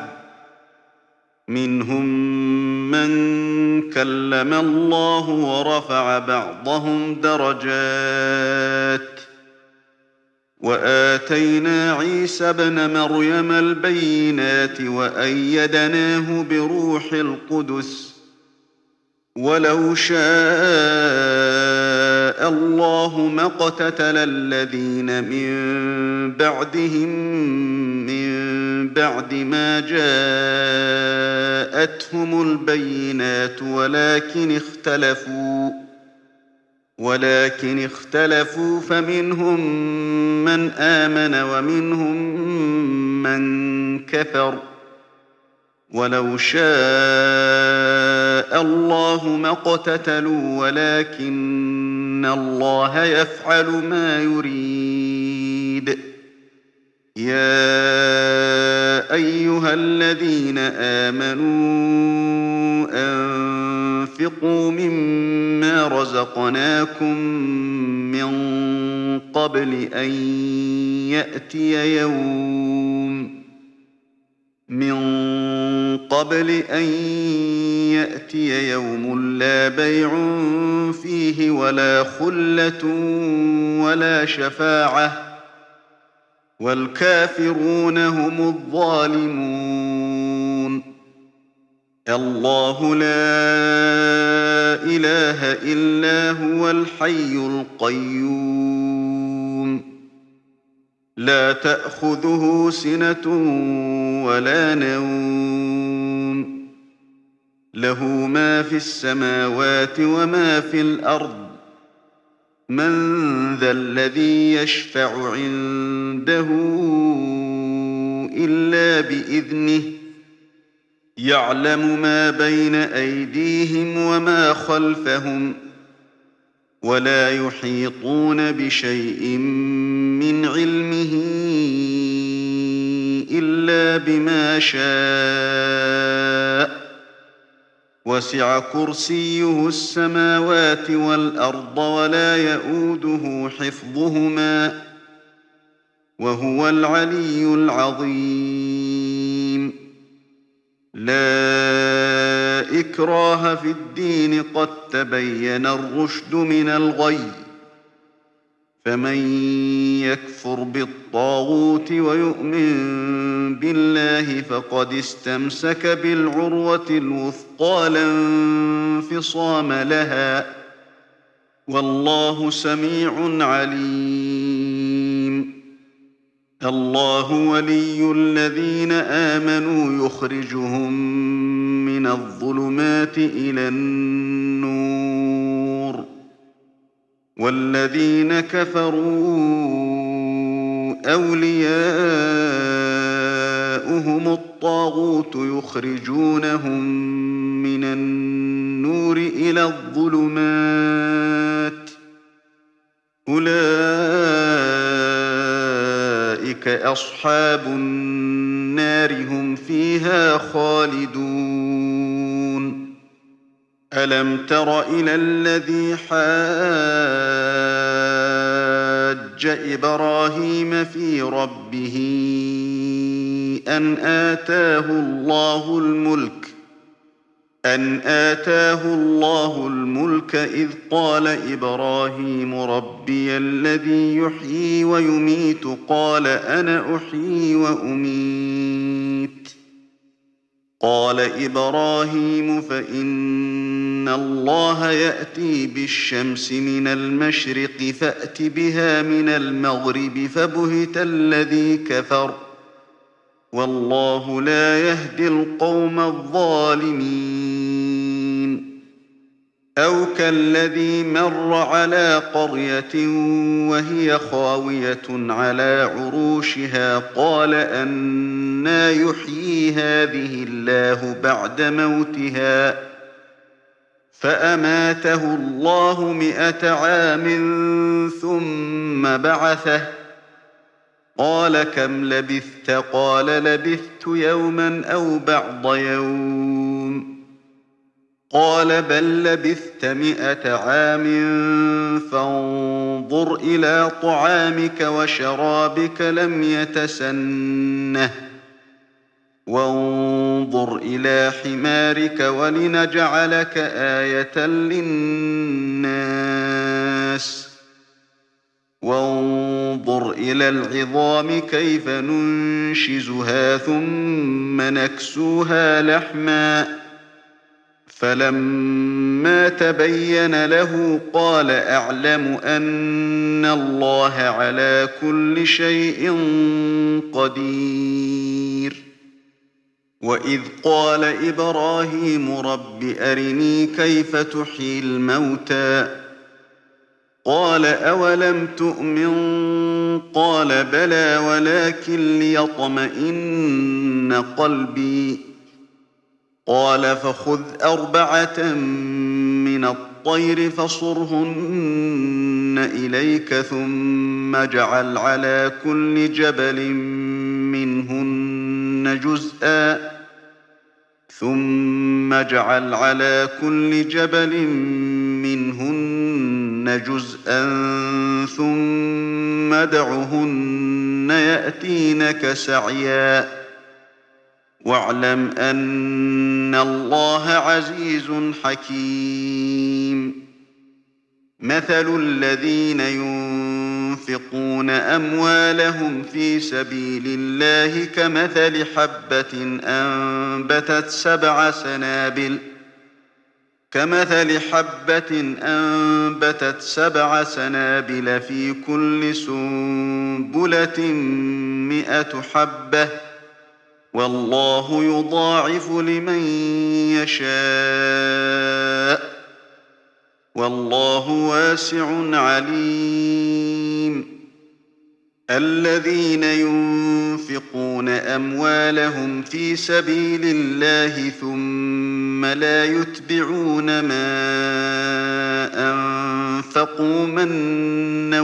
منهم من كلم الله ورفع بعضهم درجات وآتينا عيسى ابن مريم البينات وأيدناه بروح القدس. ولو شاء الله ما اقتتل الذين من بعدهم من بعد ما جاءتهم البينات ولكن اختلفوا فمنهم من آمن ومنهم من كفر. ولو شاء الله ما اقتتلوا ولكن الله يفعل ما يريد. يا أيها الذين آمنوا أنفقوا مما رزقناكم من قبل أن يأتي يوم لا بيع فيه ولا خلة ولا شفاعة والكافرون هم الظالمون. الله لا إله إلا هو الحي القيوم لا تأخذه سنة ولا نوم له ما في السماوات وما في الأرض. من ذا الذي يشفع عنده إلا بإذنه يعلم ما بين أيديهم وما خلفهم ولا يحيطون بشيء من علمه إلا بما شاء. وسع كرسيه السماوات والأرض ولا يئوده حفظهما وهو العلي العظيم. لا إكراه في الدين قد تبين الرشد من الغي فمن يكفر بالطاغوت ويؤمن بالله فقد استمسك بالعروة الوثقى لا انفصام لها والله سميع عليم الله ولي الذين آمنوا يخرجهم من الظلمات إلى النور والذين كفروا أولياؤهم الطاغوت يخرجونهم من النور إلى الظلمات أولئك أصحاب النار هم فيها خالدون ألم تر إلى الذي حاج إبراهيم في ربه أن آتاه الله الملك إذ قال إبراهيم ربي الذي يحيي ويميت قال أنا أحيي وأميت قال إبراهيم فإن الله يأتي بالشمس من المشرق فأت بها من المغرب فبهت الذي كفر والله لا يهدي القوم الظالمين أو كالذي مر على قرية وهي خاوية على عروشها قال أنى يحيي هذه الله بعد موتها فأماته الله 100 عام ثم بعثه قال كم لبثت قال لبثت يوما أو بعض يوم قال بل لبثت 100 عام فانظر إلى طعامك وشرابك لم يتسنه وانظر إلى حمارك ولنجعلك آية للناس وانظر إلى العظام كيف ننشزها ثم نكسوها لحما فلما تبين له قال أعلم أن الله على كل شيء قدير وإذ قال إبراهيم رب أرني كيف تحيي الموتى قال أولم تؤمن قال بلى ولكن ليطمئن قلبي قال فخذ 4 من الطير فصرهن إليك ثم اجعل على كل جبل منهن جزءا ثم ادعهن يأتينك سعيا واعلم أن الله عزيز حكيم مثل الذين ينفقون أموالهم في سبيل الله كمثل حبة أنبتت 7 سنابل في كل سنبلة 100 حبة والله يضاعف لمن يشاء والله واسع عليم الذين ينفقون أموالهم في سبيل الله ثم لا يتبعون ما أنفقوا منا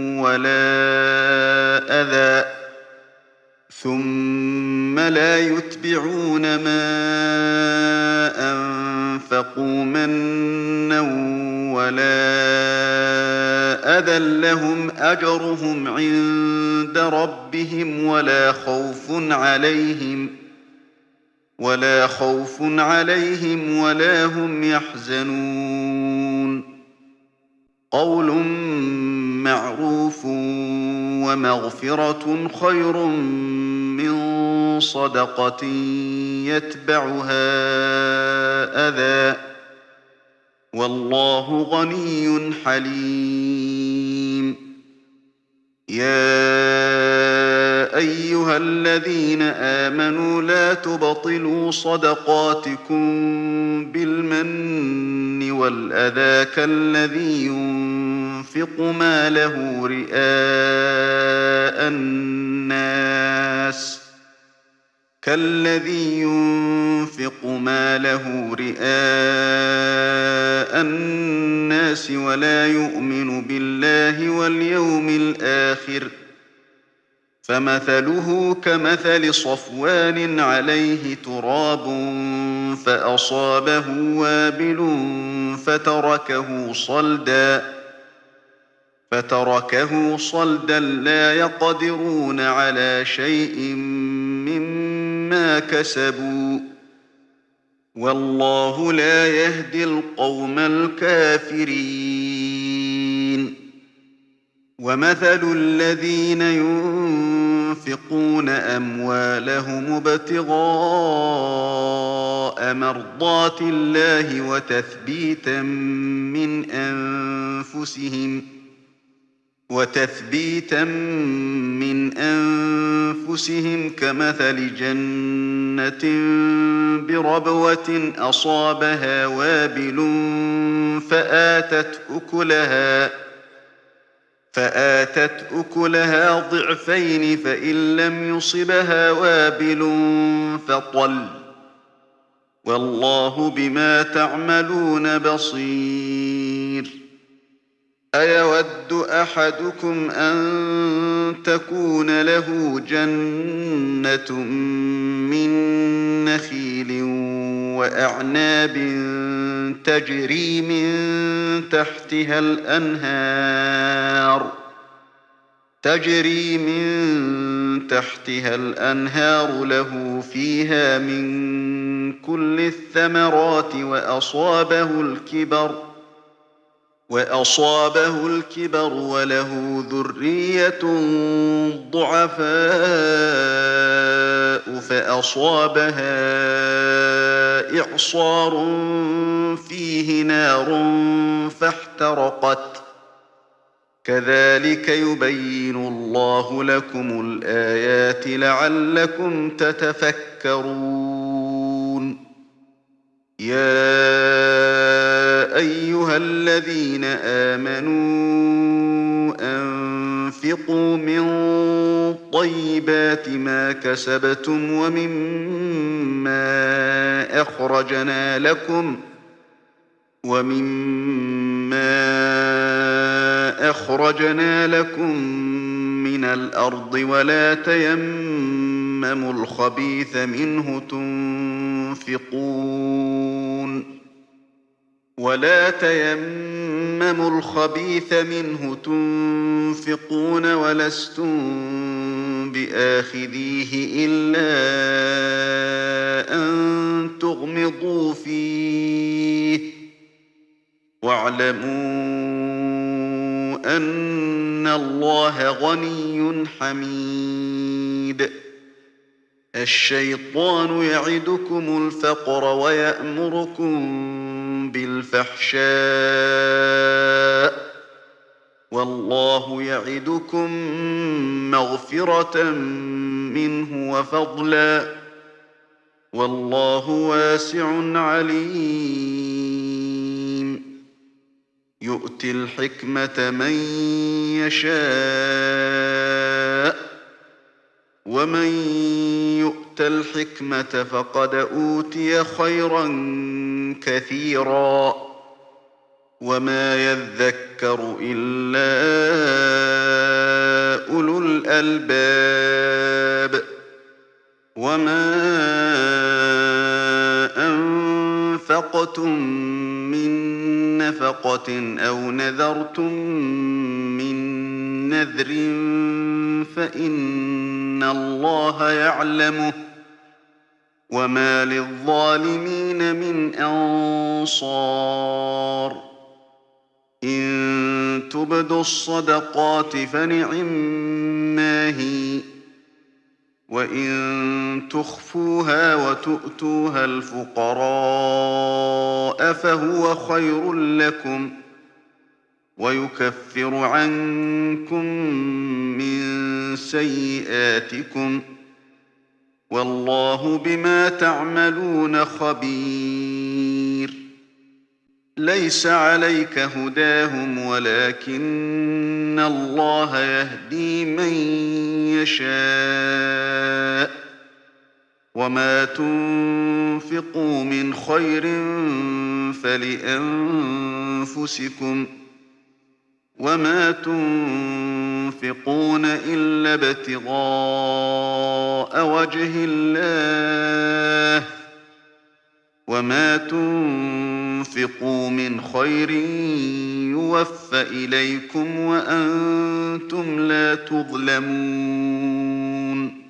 ولا أذى لهم أجرهم عند ربهم ولا خوف عليهم ولا خوف عليهم ولا هم يحزنون قول معروف ومغفرة خير من صدقة يتبعها أذى والله غني حليم يا أيها الذين آمنوا لا تبطلوا صدقاتكم بالمن والأذى كالذي ينفق ماله رئاء الناس ولا يؤمن بالله واليوم الآخر فمثله كمثل صفوان عليه تراب فأصابه وابل فتركه صلدا لا يقدرون على شيء مما كسبوا والله لا يهدي القوم الكافرين ومثل الذين ينفقون أموالهم ابتغاء مرضات الله وتثبيتا من أنفسهم كمثل جنة بربوة أصابها وابل فآتت أكلها ضعفين فإن لم يصبها وابل فطل والله بما تعملون بصير أيود أحدكم أن تكون له جنة من نخيل وأعناب تجري من تحتها الأنهار له فيها من كل الثمرات وأصابه الكبر وله ذرية ضعفاء فأصابها إعصار فيه نار فاحترقت كذلك يبين الله لكم الآيات لعلكم تتفكرون يا أيها الذين آمنوا أنفقوا من طيبات ما كسبتم ومما أخرجنا لكم من الأرض ولا تيمموا الخبيث منه تنفقون ولستم بآخذيه إلا أن تغمضوا فيه واعلموا أن الله غني حميد الشيطان يعدكم الفقر ويأمركم بالفحشاء والله يعدكم مغفرة منه وفضلا والله واسع عليم يؤتي الحكمة من يشاء ومن يؤت الحكمة فقد أوتي خيرا كثيرا وما يذكر إلا أولو الألباب وما أنفقتم من نفقة أو نذرتم من نذر فإن الله يعلمه وما للظالمين من أنصار إن تبدوا الصدقات فنعما هي وإن تخفوها وتؤتوها الفقراء فهو خير لكم ويكفر عنكم من سيئاتكم والله بما تعملون خبير ليس عليك هداهم ولكن الله يهدي من يشاء وما تنفقوا من خير فلأنفسكم وما تنفقون إلا ابتغاء وجه الله وما تنفقوا من خير يوفى إليكم وأنتم لا تظلمون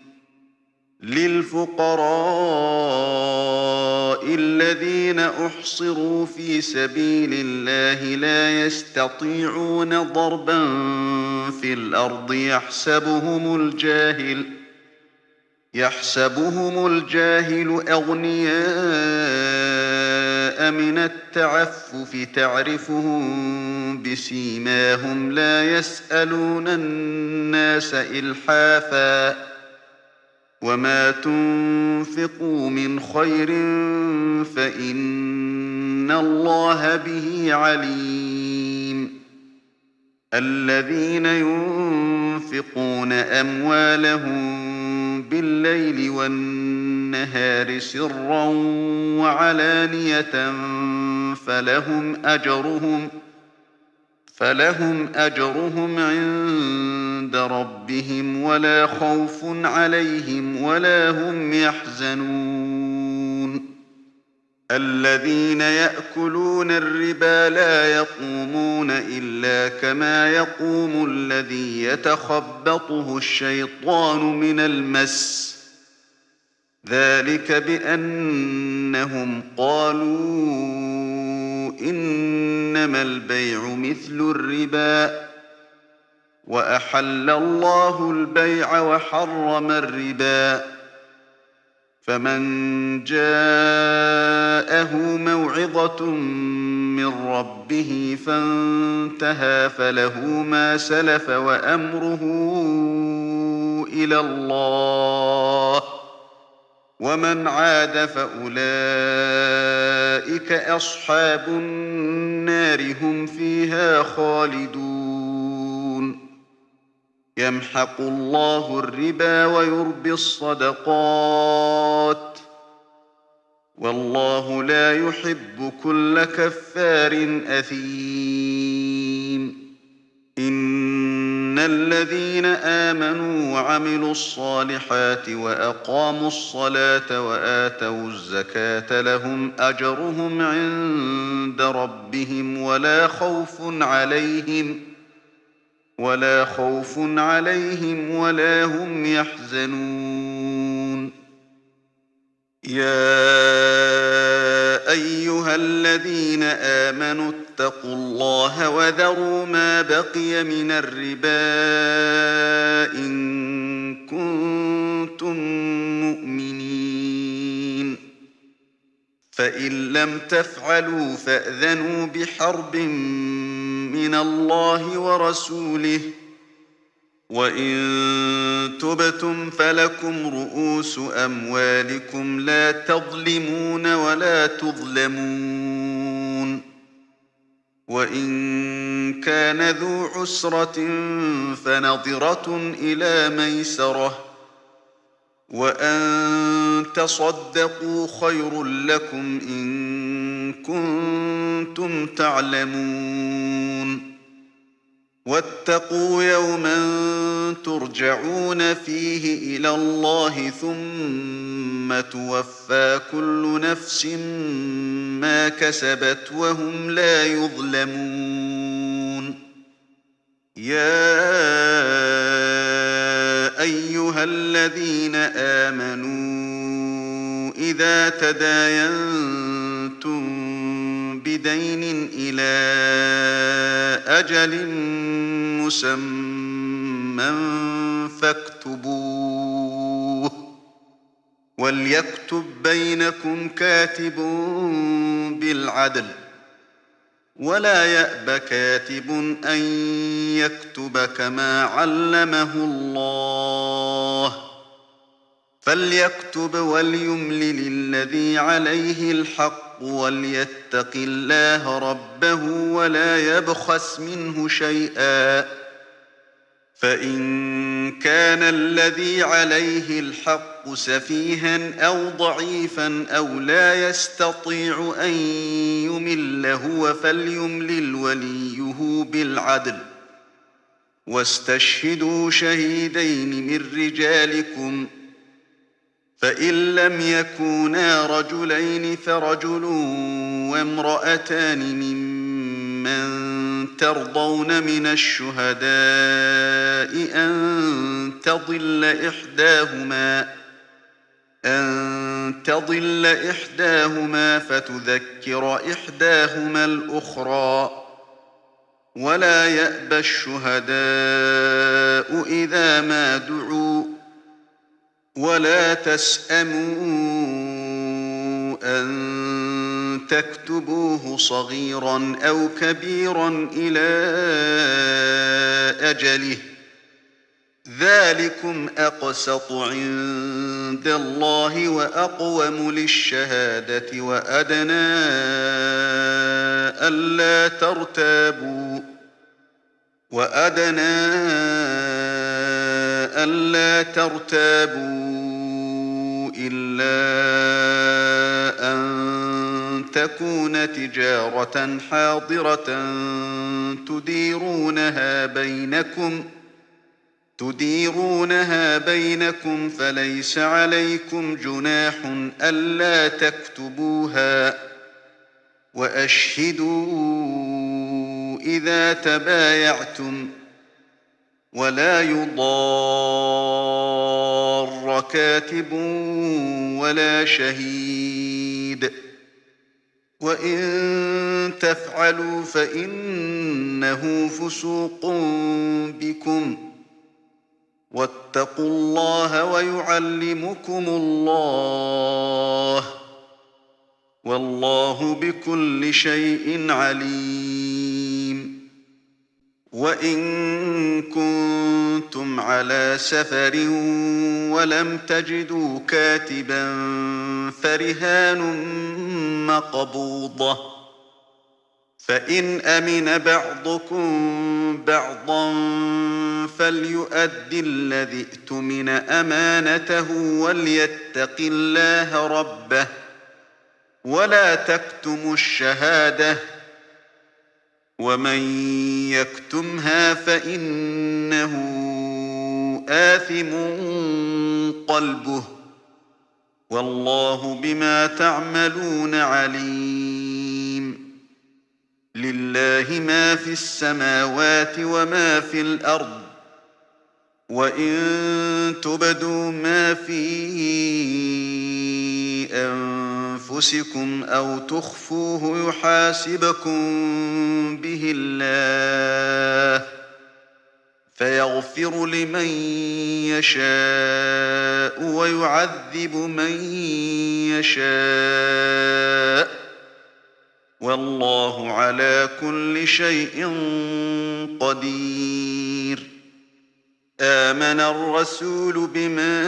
للفقراء الذين أحصروا في سبيل الله لا يستطيعون ضربا في الأرض يحسبهم الجاهل أغنياء من التعفف تعرفهم بسيماهم لا يسألون الناس إلحافا وما تنفقوا من خير فإن الله به عليم الذين ينفقون أموالهم بالليل والنهار سرا وعلانية فلهم أجرهم عند ربهم ولا خوف عليهم ولا هم يحزنون الذين يأكلون الربا لا يقومون إلا كما يقوم الذي يتخبطه الشيطان من المس ذلك بأنهم قالوا إنما البيع مثل الربا وأحل الله البيع وحرم الربا فمن جاءه موعظة من ربه فانتهى فله ما سلف وأمره إلى الله ومن عاد فأولئك أصحاب النار هم فيها خالدون يمحق الله الربا ويربي الصدقات والله لا يحب كل كفار أثيم إن الذين آمنوا وعملوا الصالحات وأقاموا الصلاة وآتوا الزكاة لهم أجرهم عند ربهم ولا خوف عليهم ولا هم يحزنون يا أيها الذين آمنوا اتقوا الله وذروا ما بقي من الربا إن كنتم مؤمنين فإن لم تفعلوا فأذنوا بحرب من الله ورسوله وإن تبتم فلكم رؤوس أموالكم لا تظلمون ولا تظلمون وإن كان ذو عسرة فنظرة إلى ميسرة وأن تصدقوا خير لكم إن كنتم تعلمون واتقوا يوما ترجعون فيه إلى الله ثم توفى كل نفس ما كسبت وهم لا يظلمون يا أيها الذين آمنوا إذا تداينتم بدين إلى أجل مسمى فاكتبوه وليكتب بينكم كاتب بالعدل ولا يأب كاتب أن يكتب كما علمه الله فليكتب وليملل الذي عليه الحق وليتق الله ربه ولا يبخس منه شيئا فإن كان الذي عليه الحق سفيها أو ضعيفا أو لا يستطيع أن يمل هو فليملل وليه بالعدل واستشهدوا شهيدين من رجالكم فإن لم يكونا رجلين فرجل وامرأتان ممن ترضون من الشهداء أن تضل إحداهما فتذكر إحداهما الأخرى ولا يأبى الشهداء إذا ما دعوا ولا تسأموا أن تكتبوه صغيرا أو كبيرا إلى أجله ذلكم أقسط عند الله وأقوم للشهادة وأدنى ألا ترتابوا إلا أن تكون تجارة حاضرة تديرونها بينكم فليس عليكم جناح ألا تكتبوها وأشهدوا إذا تبايعتم ولا يضار كاتب ولا شهيد وإن تفعلوا فإنه فسوق بكم واتقوا الله ويعلمكم الله والله بكل شيء عليم وإن كنتم على سفر ولم تجدوا كاتبا فرهان مقبوضة فإن أمن بعضكم بعضا فليؤدي الذي اؤتمن أمانته وليتق الله ربه ولا تكتموا الشهادة ومن يكتمها فإنه آثم قلبه والله بما تعملون عليم لله ما في السماوات وما في الأرض وإن تبدوا ما في أنفسكم أو تخفوه يحاسبكم به الله فيغفر لمن يشاء ويعذب من يشاء والله على كل شيء قدير آمن الرسول بما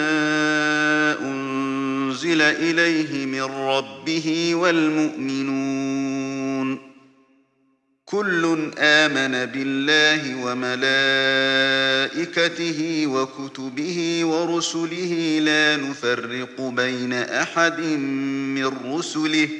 أنزل إليه من ربه والمؤمنون كل آمن بالله وملائكته وكتبه ورسله لا نفرق بين أحد من رسله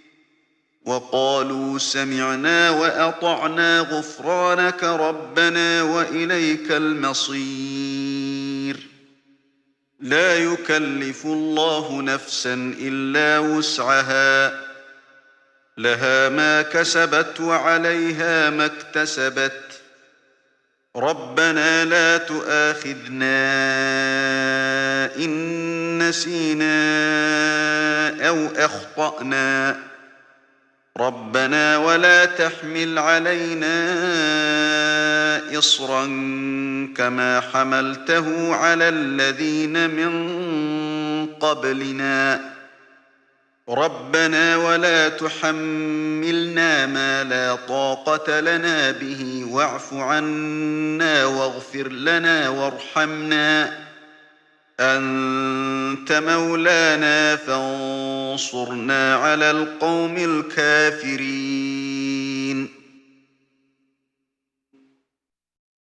وقالوا سمعنا وأطعنا غفرانك ربنا وإليك المصير لا يكلف الله نفسا إلا وسعها لها ما كسبت وعليها ما اكتسبت ربنا لا تؤاخذنا إن نسينا أو أخطأنا ربنا ولا تحمل علينا إصرا كما حملته على الذين من قبلنا ربنا ولا تحملنا ما لا طاقة لنا به واعف عنا واغفر لنا وارحمنا أنت مولانا فانصرنا على القوم الكافرين